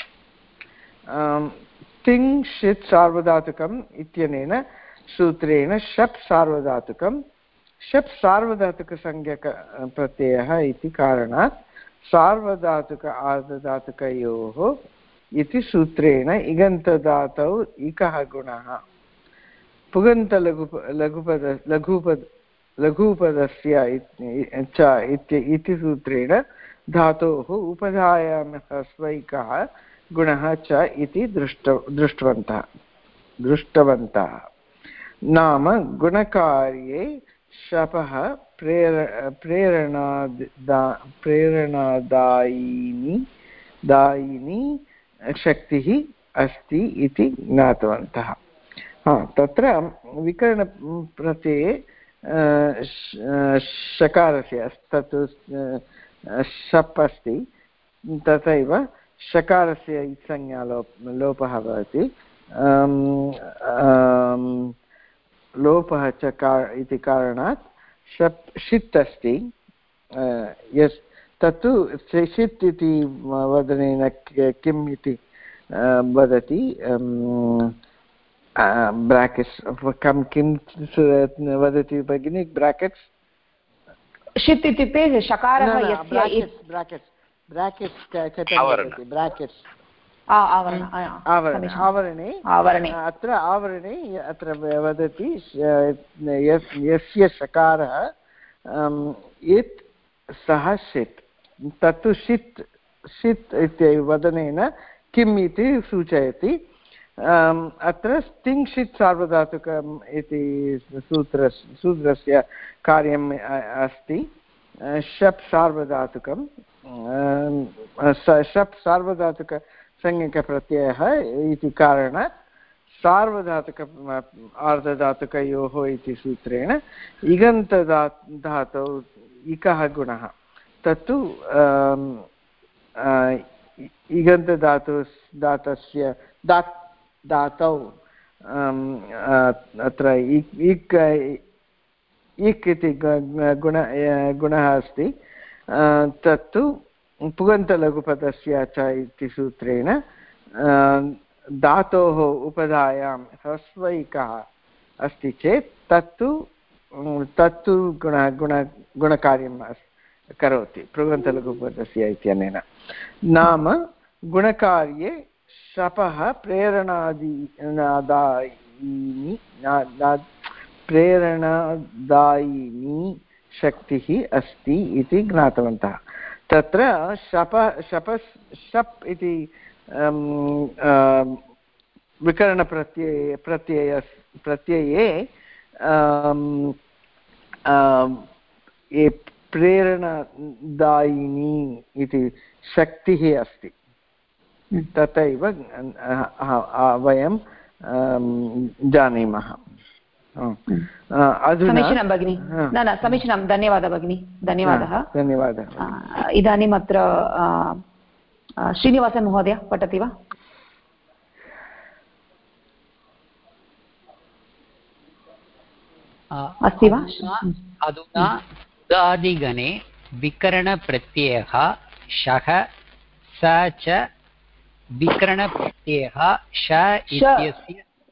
S10: तिङ् षित् सार्वधातुकम् इत्यनेन सूत्रेण शप् सार्वधातुकं, शप् सार्वधातुकसंज्ञकप्रत्ययः इति कारणात् सार्वधातुक आर्धधातुकयोः इति सूत्रेण इगन्तधातौ इकः गुणः लघुपदस्य च इति सूत्रेण धातोः उपधायां ह्रस्वैकः गुणः च इति दृष्टवन्तः। नाम गुणकार्ये शपः प्रेरणादायिनी शक्तिः अस्ति इति ज्ञातवन्तः। तत्र विकरणप्रत्यये शकारस्य तत् शप् अस्ति तथैव शकारस्य संज्ञा लोपः भवति लोपः च इति कारणात् शप् षित् अस्ति यस् तत्तु षित् इति वदनेन किम् इति वदति ब्राकेट्स् किं वदति भगिनि ब्राकेट्स्
S1: षित् इत्युक्ते शकारः
S10: आवरणे अत्र वदति यस्य शकारः इत् सः षित् तत्तु षित् इति वदनेन किम् इति सूचयति अत्र तिङ्क्षित् सार्वधातुकम् इति सूत्रस्य कार्यम् अस्ति शप् सार्वधातुकं शप् सार्वधातुकसंज्ञकप्रत्ययः इति कारणात् सार्वधातुक आर्धधातुकयोः इति सूत्रेण इगन्तधातौ इकः गुणः तत्तु इगन्तधातुस्य धातौ अत्र इक् इति गुणः अस्ति तत्तु पुगन्तलघुपदस्य च इति सूत्रेण धातोः उपधायां ह्रस्वैकः अस्ति चेत् तत्तु गुणकार्यं करोति पुगन्तलघुपदस्य इत्यनेन नाम गुणकार्ये शपः प्रेरणादायिनी शक्तिः अस्ति इति ज्ञातवन्तः तत्र शप् इति विकरणप्रत्यये प्रेरणादायिनी इति शक्तिः अस्ति तथैव वयं जानीमः
S1: समीचीनं भगिनि न समीचीनं धन्यवादः भगिनि धन्यवादः इदानीम् अत्र श्रीनिवासन महोदय पठति वा अस्ति वा
S4: अधुना उदादिगणे विकरणप्रत्ययः शः स च विकरणप्रत्ययः श इत्यस्य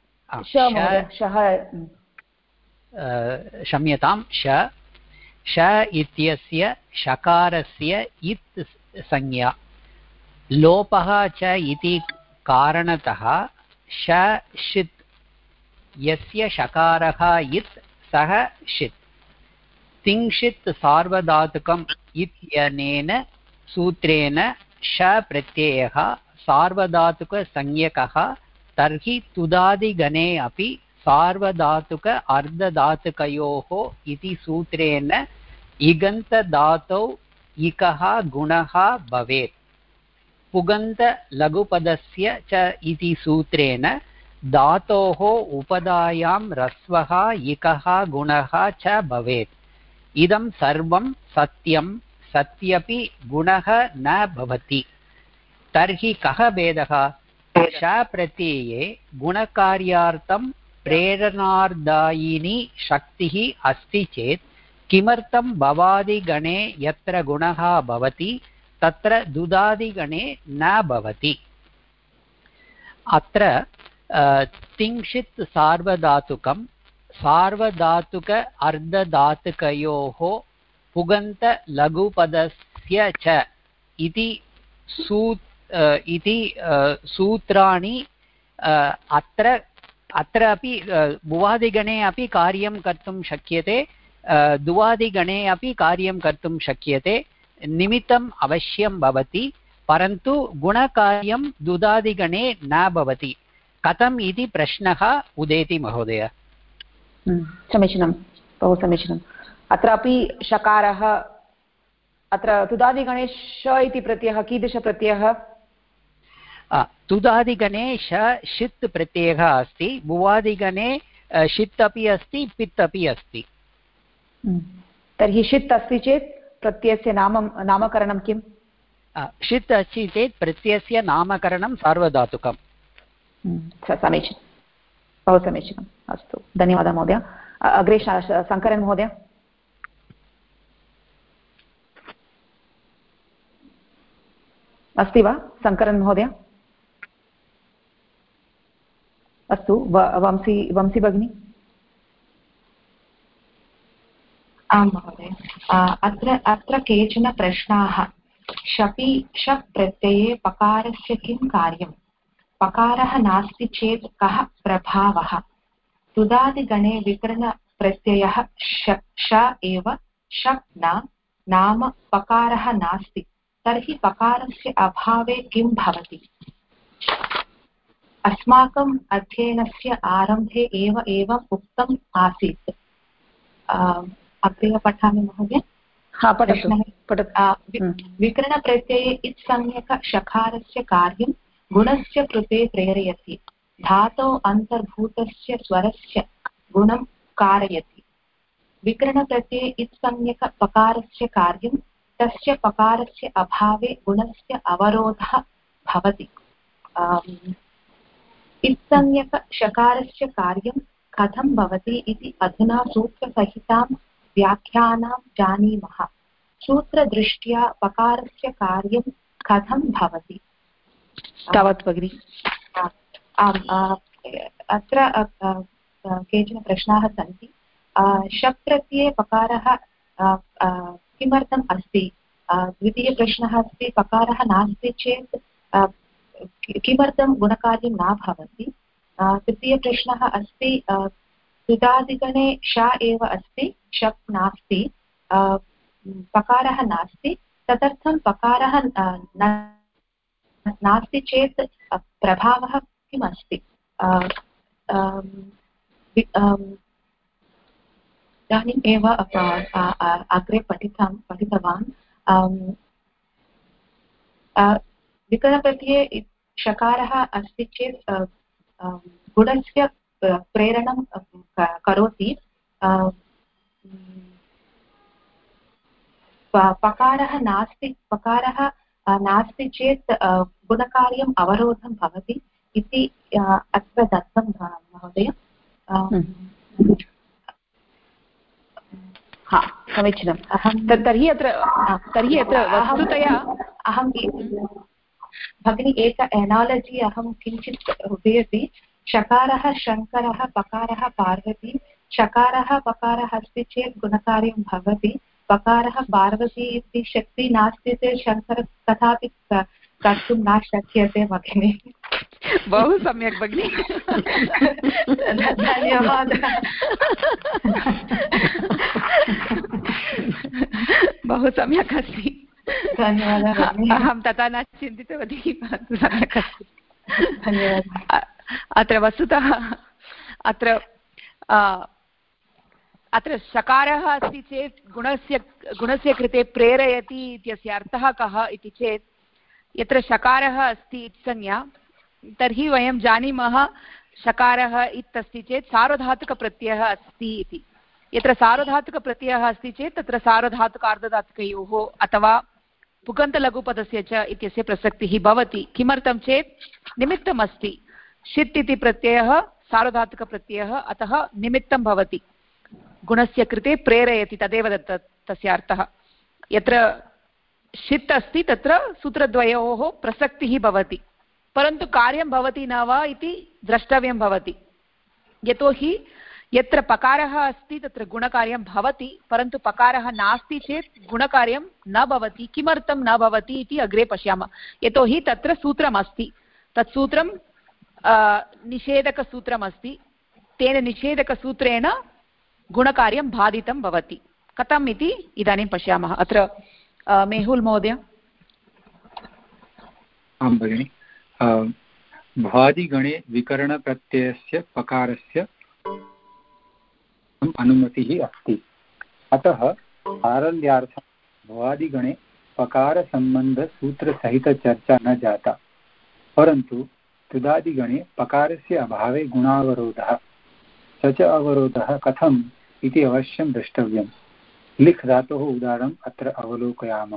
S4: क्षम्यतां श इत्यस्य शकारस्य इत् संज्ञा लोपः च इति कारणतः श षित् यस्य शकारः इत् सः षित् तिङ्क्षित् सार्वधातुकम् इत्यनेन सूत्रेण श प्रत्ययः सार्वधातुकसंज्ञकः तर्हि तुदादिगणे अपि सार्वधातुक अर्धधातुकयोः इति सूत्रेण इगन्तधातौ इकः गुणः भवेत् पुगन्तलघुपदस्य च इति सूत्रेण धातोः उपधायां ह्रस्वः इकः गुणः च भवेत् इदं सर्वं सत्यं सत्यपि गुणः न भवति तर्हि कः भेदः श प्रत्यये गुणकार्यार्थं प्रेरणादायिनी शक्तिः अस्ति चेत् किमर्थं भवादिगणे यत्र गुणः भवति तत्र दुदादिगणे न भवति अत्र तिङ्क्षित् सार्वधातुकं सार्वधातुक अर्धधातुकयोः पुगन्तलघुपदस्य च इति सूत्राणि अत्र अपि भुवादिगणे अपि कार्यं कर्तुं शक्यते दुवादिगणे अपि कार्यं कर्तुं शक्यते निमित्तम् अवश्यं भवति परन्तु गुणकार्यं दुदादिगणे न भवति कथम् इति प्रश्नः उदेति महोदय
S1: समीचीनं बहु समीचीनम् अत्रापि शकारः अत्र तुदादिगणे श इति प्रत्ययः कीदृशप्रत्ययः
S4: तुदादिगणे श षित् प्रत्ययः अस्ति भुवादिगणे षित् अपि अस्ति पित् अपि अस्ति
S1: तर्हि षित् अस्ति चेत् प्रत्ययस्य नामकरणं किम्?
S4: षित् अस्ति चेत् प्रत्ययस्य नामकरणं सार्वधातुकम्।
S1: समीचीनं, बहु समीचीनम्। अस्तु, धन्यवादः महोदय। अग्रे शङ्करन् महोदय। अस्ति वा शङ्करन् महोदय? अस्तु, वंसी भगिनी।
S8: आं महोदय, अत्र केचन प्रश्नाः। शपि शप् प्रत्यये पकारस्य किं कार्यं? पकारः नास्ति चेत् कः प्रभावः? तुदादिगणे विकरणप्रत्ययः श एव, शप् न, नाम पकारः नास्ति, तर्हि पकारस्य अभावे किं भवति? अस्माकम् अध्ययनस्य आरम्भे एव एवम् उक्तम् आसीत्। अग्रे पठामि महोदय। विकरणप्रत्यये इत्संज्ञक शकारस्य कार्यं गुणस्य कृते प्रेरयति। धातौ अन्तर्भूतस्य स्वरस्य गुणं कारयति। विकरणप्रत्यये इत्संज्ञक पकारस्य कार्यं तस्य पकारस्य अभावे गुणस्य अवरोधः भवति। इत्संज्ञक शकारस्य कार्यं कथं भवति इति अधुना सूत्रसहितां व्याख्यानां जानीमः। सूत्रदृष्ट्या पकारस्य कार्यं कथं भवति?
S1: तावत् भगिनि।
S8: अत्र केचन प्रश्नाः सन्ति। शप् प्रत्यये पकारः किमर्थम् अस्ति? द्वितीयप्रश्नः अस्ति, पकारः नास्ति चेत् किमर्थं गुणकार्यं न भवति? तृतीयप्रश्नः अस्ति, तुदादिगणे श एव अस्ति, शप् नास्ति, पकारः नास्ति, तदर्थं पकारः नास्ति चेत् प्रभावः किम् अस्ति? इदानीम् एव अग्रे पठितवान्। विकरणप्रत्यये शकारः अस्ति चेत् गुणस्य प्रेरणं करोति। पकारः नास्ति चेत् गुणकार्यम् अवरोधं भवति इति अत्र दत्तं महोदय।
S1: समीचीनं। तर्हि अत्र वस्तुतया
S8: अहं भगिनी एक एनालजि अहं किञ्चित् उदयति। शकारः शङ्करः, पकारः पार्वती। शकारः पकारः अस्ति चेत् गुणकार्यं भवति। पकारः पार्वती इति शक्ति नास्ति चेत् शङ्कर कदापि कर्तुं न शक्यते भगिनी।
S1: बहु सम्यक् भगिनि,
S8: धन्यवादः।
S1: बहु सम्यक् अस्ति,
S8: धन्यवादः।
S1: अहं तथा न चिन्तितवती, परन्तु सम्यक् अस्ति,
S8: धन्यवादः।
S1: अत्र वस्तुतः अत्र शकारः अस्ति चेत् गुणस्य कृते प्रेरयति इत्यस्य अर्थः कः इति चेत्, यत्र शकारः अस्ति संज्ञा, तर्हि वयं जानीमः शकारः इत्यस्ति चेत् सार्वधातुकप्रत्ययः अस्ति इति। यत्र सार्वधातुकप्रत्ययः अस्ति चेत् तत्र सार्वधातुक अर्धधातुकयोः अथवा पुगन्तलघुपदस्य च इत्यस्य प्रसक्तिः भवति। किमर्थं चेत् निमित्तमस्ति। षित् इति प्रत्ययः सार्वधातुकप्रत्ययः, अतः निमित्तं भवति, गुणस्य कृते प्रेरयति, तदेव तस्य अर्थः। यत्र षित् अस्ति तत्र सूत्रद्वयोः प्रसक्तिः भवति, परन्तु कार्यं भवति न वा इति द्रष्टव्यं भवति। यतोहि यत्र पकारः अस्ति तत्र गुणकार्यं भवति, परन्तु पकारः नास्ति चेत् गुणकार्यं न भवति। किमर्थं न भवति इति अग्रे पश्यामः। यतोहि तत्र सूत्रमस्ति, तत् सूत्रं निषेधकसूत्रमस्ति, तेन निषेधकसूत्रेण गुणकार्यं बाधितं भवति। कथम् इति इदानीं पश्यामः। अत्र मेहुल् महोदय।
S2: आं भगिनि, भवादिगणे विकरणप्रत्ययस्य पकारस्य अनुमतिः अस्ति, अतः सारल्यार्थं भवादिगणे पकारसम्बन्धसूत्रसहितचर्चा न जाता, परन्तु तुदादिगणे पकारस्य अभावे गुणावरोधः, स च अवरोधः कथम् इति अवश्यं द्रष्टव्यम्। लिख् धातोः उदाहरणम् अत्र अवलोकयामः।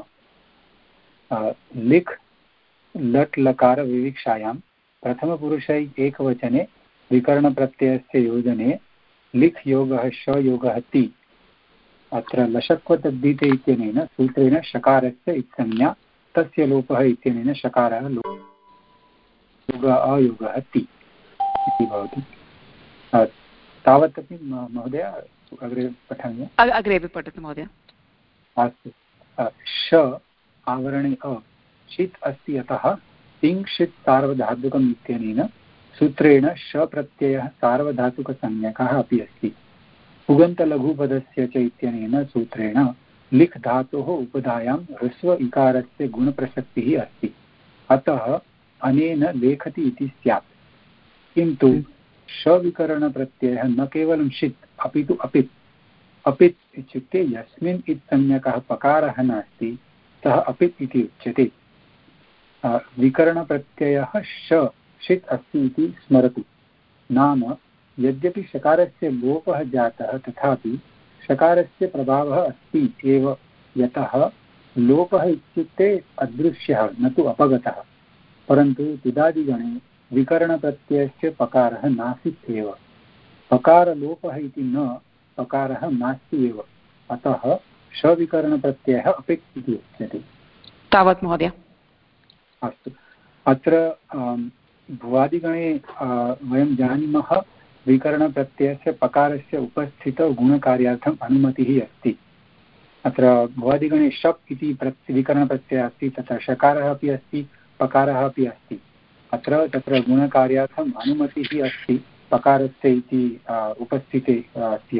S2: लिख् लट् लकारविवक्षायां प्रथमपुरुषै एकवचने विकरणप्रत्ययस्य योजने लिख् योगः श योगः ति। अत्र लशक्वतद्धिते इत्यनेन सूत्रेण शकारस्य इत्संज्ञा, तस्य लोपः इत्यनेन शकारः योगः अयोगः ति इति भवति। तावदपि महोदय अग्रे पठामि?
S1: अग्रेपि पठतु महोदय।
S2: अस्तु। श आवरणे अ षित् अस्ति, अतः तिङ्क्षित् सार्वधातुकम् इत्यनेन सूत्रेण श प्रत्ययः सार्वधातुकसंज्ञकः अपि अस्ति। पुगन्तलघुपदस्य च इत्यनेन सूत्रेण लिख् धातोः उपधायां ह्रस्व इकारस्य गुणप्रसक्तिः अस्ति, अतः अनेन लेखति इति स्यात्। किन्तु शविकरणप्रत्ययः न केवलं षित् अपि तु अपित्। अपित् इत्युक्ते यस्मिन् इत्संज्ञकः पकारः नास्ति सः अपित् इति उच्यते। विकरणप्रत्ययः षित् अस्ति इति स्मरतु। नाम यद्यपि शकारस्य लोपः जातः तथापि शकारस्य प्रभावः अस्ति एव, यतः लोपः इत्युक्ते अदृश्यः न तु अपगतः। परन्तु तुदादिगणे विकरणप्रत्ययस्य पकारः नासीत् एव। पकारलोपः इति न, पकारः नास्ति एव, अतः शविकरणप्रत्ययः अपित् इति उच्यते।
S1: तावत् महोदय।
S2: अस्तु। अत्र भुवादिगणे वयं जानीमः विकरणप्रत्ययस्य पकारस्य उपस्थितौ गुणकार्यार्थम् अनुमतिः अस्ति। अत्र भुवादिगणे शप् इति विकरणप्रत्ययः अस्ति, तत्र शकारः अपि अस्ति, पकारः अपि अस्ति। अत्र तत्र गुणकार्यार्थम् अनुमतिः अस्ति पकारस्य इति उपस्थिते अस्ति।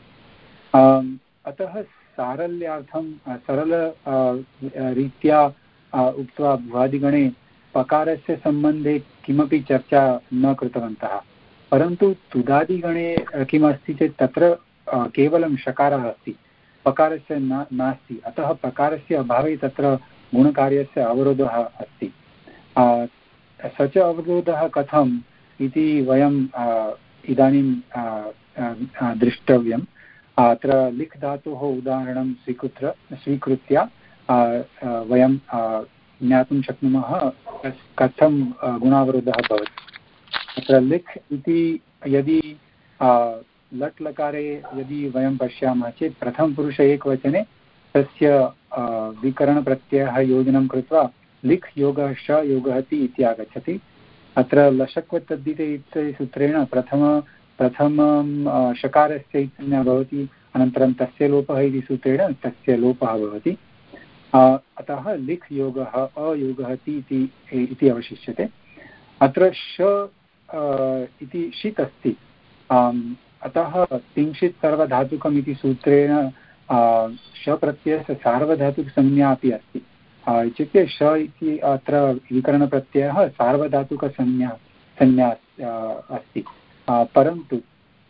S2: अतः सारल्यार्थं सरल रीत्या उक्त्वा भुवादिगणे पकारस्य सम्बन्धे किमपि चर्चा न कृतवन्तः। परन्तु तुदादिगणे किमस्ति चेत् तत्र केवलं शकारः अस्ति, पकारस्य नास्ति, अतः पकारस्य अभावे तत्र गुणकार्यस्य अवरोधः अस्ति। स च अवरोधः कथम् इति वयं इदानीं द्रष्टव्यम्। अत्र लिख् धातोः उदाहरणं स्वीकृत्य वयं ज्ञातुं शक्नुमः कथं गुणावरोधः भवति। अत्र लिख् इति यदि लट् लकारे यदि वयं पश्यामः चेत् प्रथमपुरुषे एकवचने तस्य विकरणप्रत्ययः योजनं कृत्वा लिख् योगः श योगः ति इति आगच्छति। अत्र लशक्वतद्धिते इति सूत्रेण प्रथमं शकारस्य संज्ञा भवति, अनन्तरं तस्य लोपः इति सूत्रेण तस्य लोपः भवति। अतः लिख् योगः अयोगः ति इति अवशिष्यते। अत्र श इति षित् अस्ति, अतः तिङ्क्षित् सर्वधातुकम् इति सूत्रेण शप्रत्ययस्य सार्वधातुकसंज्ञा अपि अस्ति। इत्युक्ते श इति अत्र विकरणप्रत्ययः सार्वधातुकसंज्ञा अस्ति। परन्तु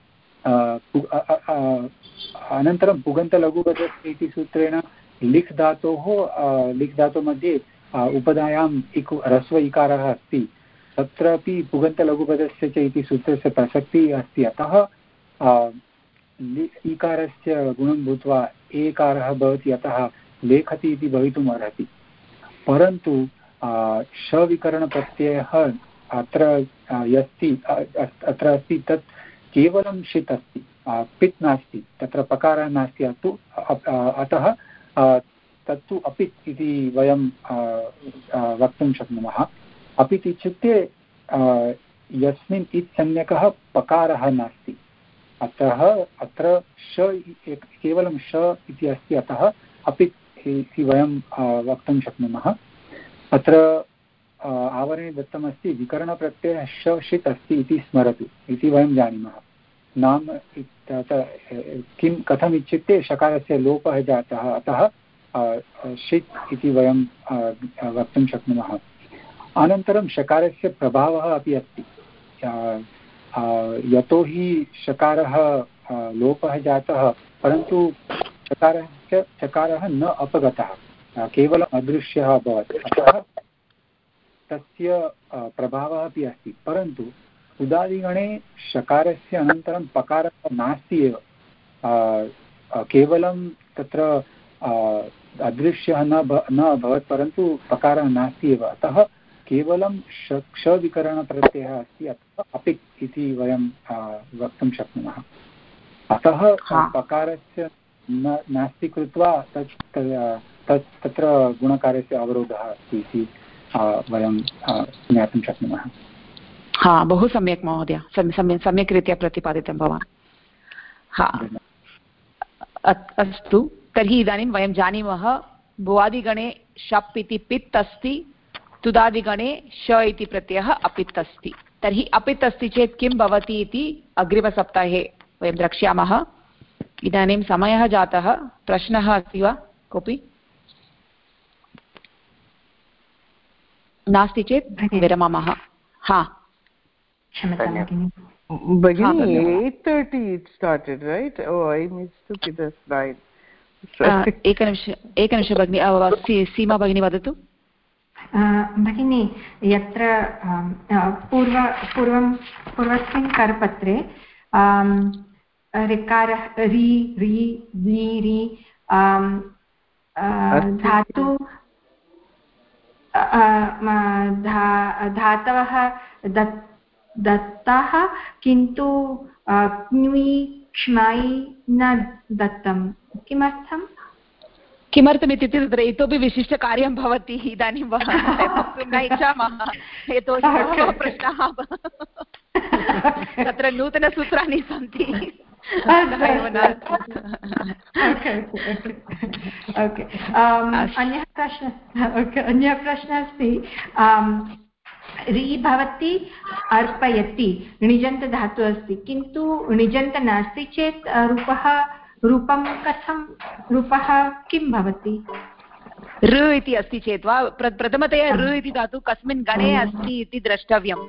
S2: अनन्तरं पुगन्तलघुपदस्य इति सूत्रेण लिख् धातोः मध्ये उपधायाम् ह्रस्व इकारः अस्ति। तत्रापि पुगन्तलघुपदस्य च इति सूत्रस्य प्रसक्तिः अस्ति, अतः ईकारस्य गुणं भूत्वा एकारः भवति, अतः लेखति इति भवितुम् अर्हति। परन्तु शविकरणप्रत्ययः अत्र अस्ति तत् केवलं षित् अस्ति, पित् नास्ति, तत्र पकारः नास्ति, अतः तत्तु अपित् इति वयं वक्तुं शक्नुमः। अपित् इत्युक्ते यस्मिन् इत्संज्ञकः पकारः नास्ति, अतः अत्र श केवलं श इति अस्ति, अतः अपित् इति वयं वक्तुं शक्नुमः। अत्र आवरणे दत्तमस्ति विकरणप्रत्ययः श षित् अस्ति इति स्मरतु इति वयं जानीमः। नाम कथम् इत्युक्ते शकारस्य लोपः जातः, अतः षित् इति वयं वक्तुं शक्नुमः। अनन्तरं शकारस्य प्रभावः अपि अस्ति, यतोहि शकारः लोपः जातः, परन्तु चकारः न अपगतः, केवलम् अदृश्यः अभवत्, अतः तस्य प्रभावः अपि अस्ति। परन्तु उदादिगणे शकारस्य अनन्तरं पकारः नास्ति एव, केवलं तत्र अदृश्यः न अभवत्, परन्तु पकारः नास्ति एव, अतः केवलं क्षविकरणप्रत्ययः अस्ति, अथवा अपित् इति वयं वक्तुं शक्नुमः। अतः पकारस्य नास्ति कृत्वा तत्र गुणकारस्य अवरोधः अस्ति इति वयं ज्ञातुं शक्नुमः।
S1: हा, बहु सम्यक् महोदय, सम्यक् रीत्या प्रतिपादितं भवान्। हा, अस्तु, तर्हि इदानीं वयं जानीमः भुवादिगणे शप् इति पित् अस्ति, तुदादिगणे श इति प्रत्ययः अपित् अस्ति। तर्हि अपित् अस्ति चेत् किं भवति इति अग्रिमसप्ताहे वयं द्रक्ष्यामः। इदानीं समयः जातः, प्रश्नः अस्ति वा कोऽपि? नास्ति चेत् विरमामः। हा,
S10: Bagini, 8:30 it started, right? Oh, I mistook the slide.
S1: एकनिमिष भगिनी, सीमा भगिनी वदतु।
S5: भगिनी, यत्र पूर्वस्मिन् करपत्रे ऋकारः रि रि रि रि धातु धातवः दत्ताः, किन्तु क्ञुयि क्ष्मै न दत्तं। किमर्थम्?
S1: किमर्थमित्युक्ते तत्र इतोपि विशिष्टकार्यं भवति। इदानीं वक्तुं न इच्छामः, यतोहि प्रश्नाः तत्र नूतनसूत्राणि सन्ति।
S5: अन्यः प्रश्नः अस्ति, रि भवति अर्पयति, णिजन्तधातुः अस्ति, किन्तु णिजन्त नास्ति चेत् रूपं कथं, रूपः किं भवति?
S1: ऋ इति अस्ति चेत् वा, प्रथमतया ऋ इति धातुः कस्मिन् गणे अस्ति इति द्रष्टव्यम्।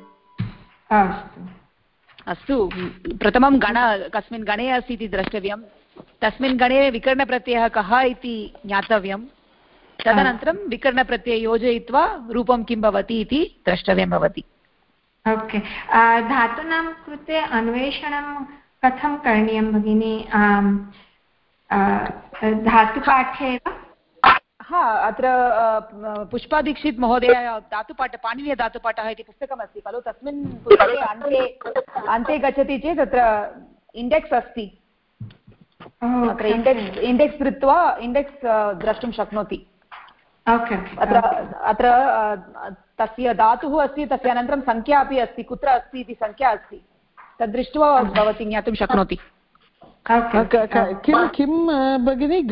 S1: अस्तु, प्रथमं गण कस्मिन् गणे अस्ति इति द्रष्टव्यं, तस्मिन् गणे विकरणप्रत्ययः कः इति ज्ञातव्यं, तदनन्तरं विकरणप्रत्ययं योजयित्वा रूपं किं भवति इति द्रष्टव्यं भवति।
S5: ओके, धातूनां कृते अन्वेषणं कथं करणीयं भगिनी? धातुपाठे एव?
S1: हा, अत्र पुष्पादीक्षित् महोदय धातुपाठ, पाणिनीयधातुपाठः इति पुस्तकमस्ति खलु, तस्मिन् पुस्तके अन्ते गच्छति चेत् तत्र इण्डेक्स् अस्ति, अत्र इण्डेक्स् कृत्वा इण्डेक्स् द्रष्टुं शक्नोति। अत्र तस्य धातुः अस्ति, तस्य अनन्तरं संख्या अपि अस्ति, कुत्र अस्ति इति संख्या अस्ति, तद्दृष्ट्वा भवती ज्ञातुं शक्नोति।
S10: किं भगिनि,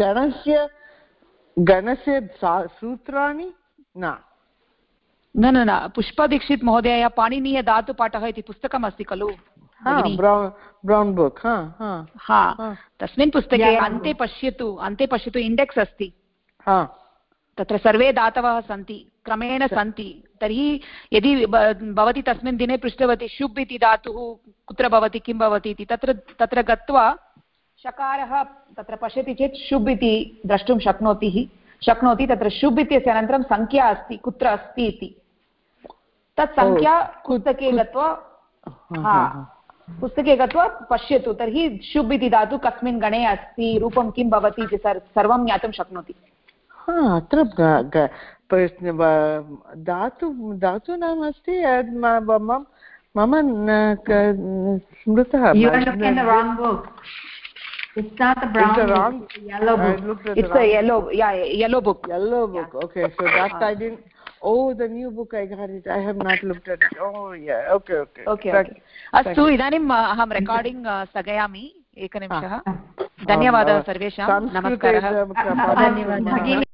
S10: गणस्य सूत्राणि? न
S1: न, पुष्पादीक्षित् महोदय पाणिनीयधातुपाठः इति पुस्तकम् अस्ति खलु,
S10: ब्रौन् बुक्,
S1: तस्मिन् पुस्तके अन्ते पश्यतु इण्डेक्स् अस्ति, तत्र सर्वे धातवः सन्ति, क्रमेण सन्ति। तर्हि यदि भवती तस्मिन् दिने पृष्टवती शुभ् इति धातुः कुत्र भवति, किं भवति इति, तत्र गत्वा शकारः तत्र पश्यति चेत् शुभ् इति द्रष्टुं शक्नोति। तत्र शुभ् इत्यस्य अनन्तरं संख्या अस्ति, कुत्र अस्ति इति, तत् संख्या पुस्तके गत्वा पश्यतु, तर्हि शुभ् इति धातु कस्मिन् गणे अस्ति, रूपं किं भवति इति सर्वं ज्ञातुं शक्नोति।
S10: अत्र धातूनाम् अस्ति, मम स्मृतः।
S5: It's not a brown book, it's a yellow book.
S1: It's a yellow book.
S10: Yellow book. Okay, so that I didn't. Oh, the new book, I got it. I have not looked at it. Oh, yeah. Okay.
S1: अस्तु, इदानीम् अहं recording स्थगयामि एकनिमिषः। धन्यवादः सर्वेषां, नमस्कारः।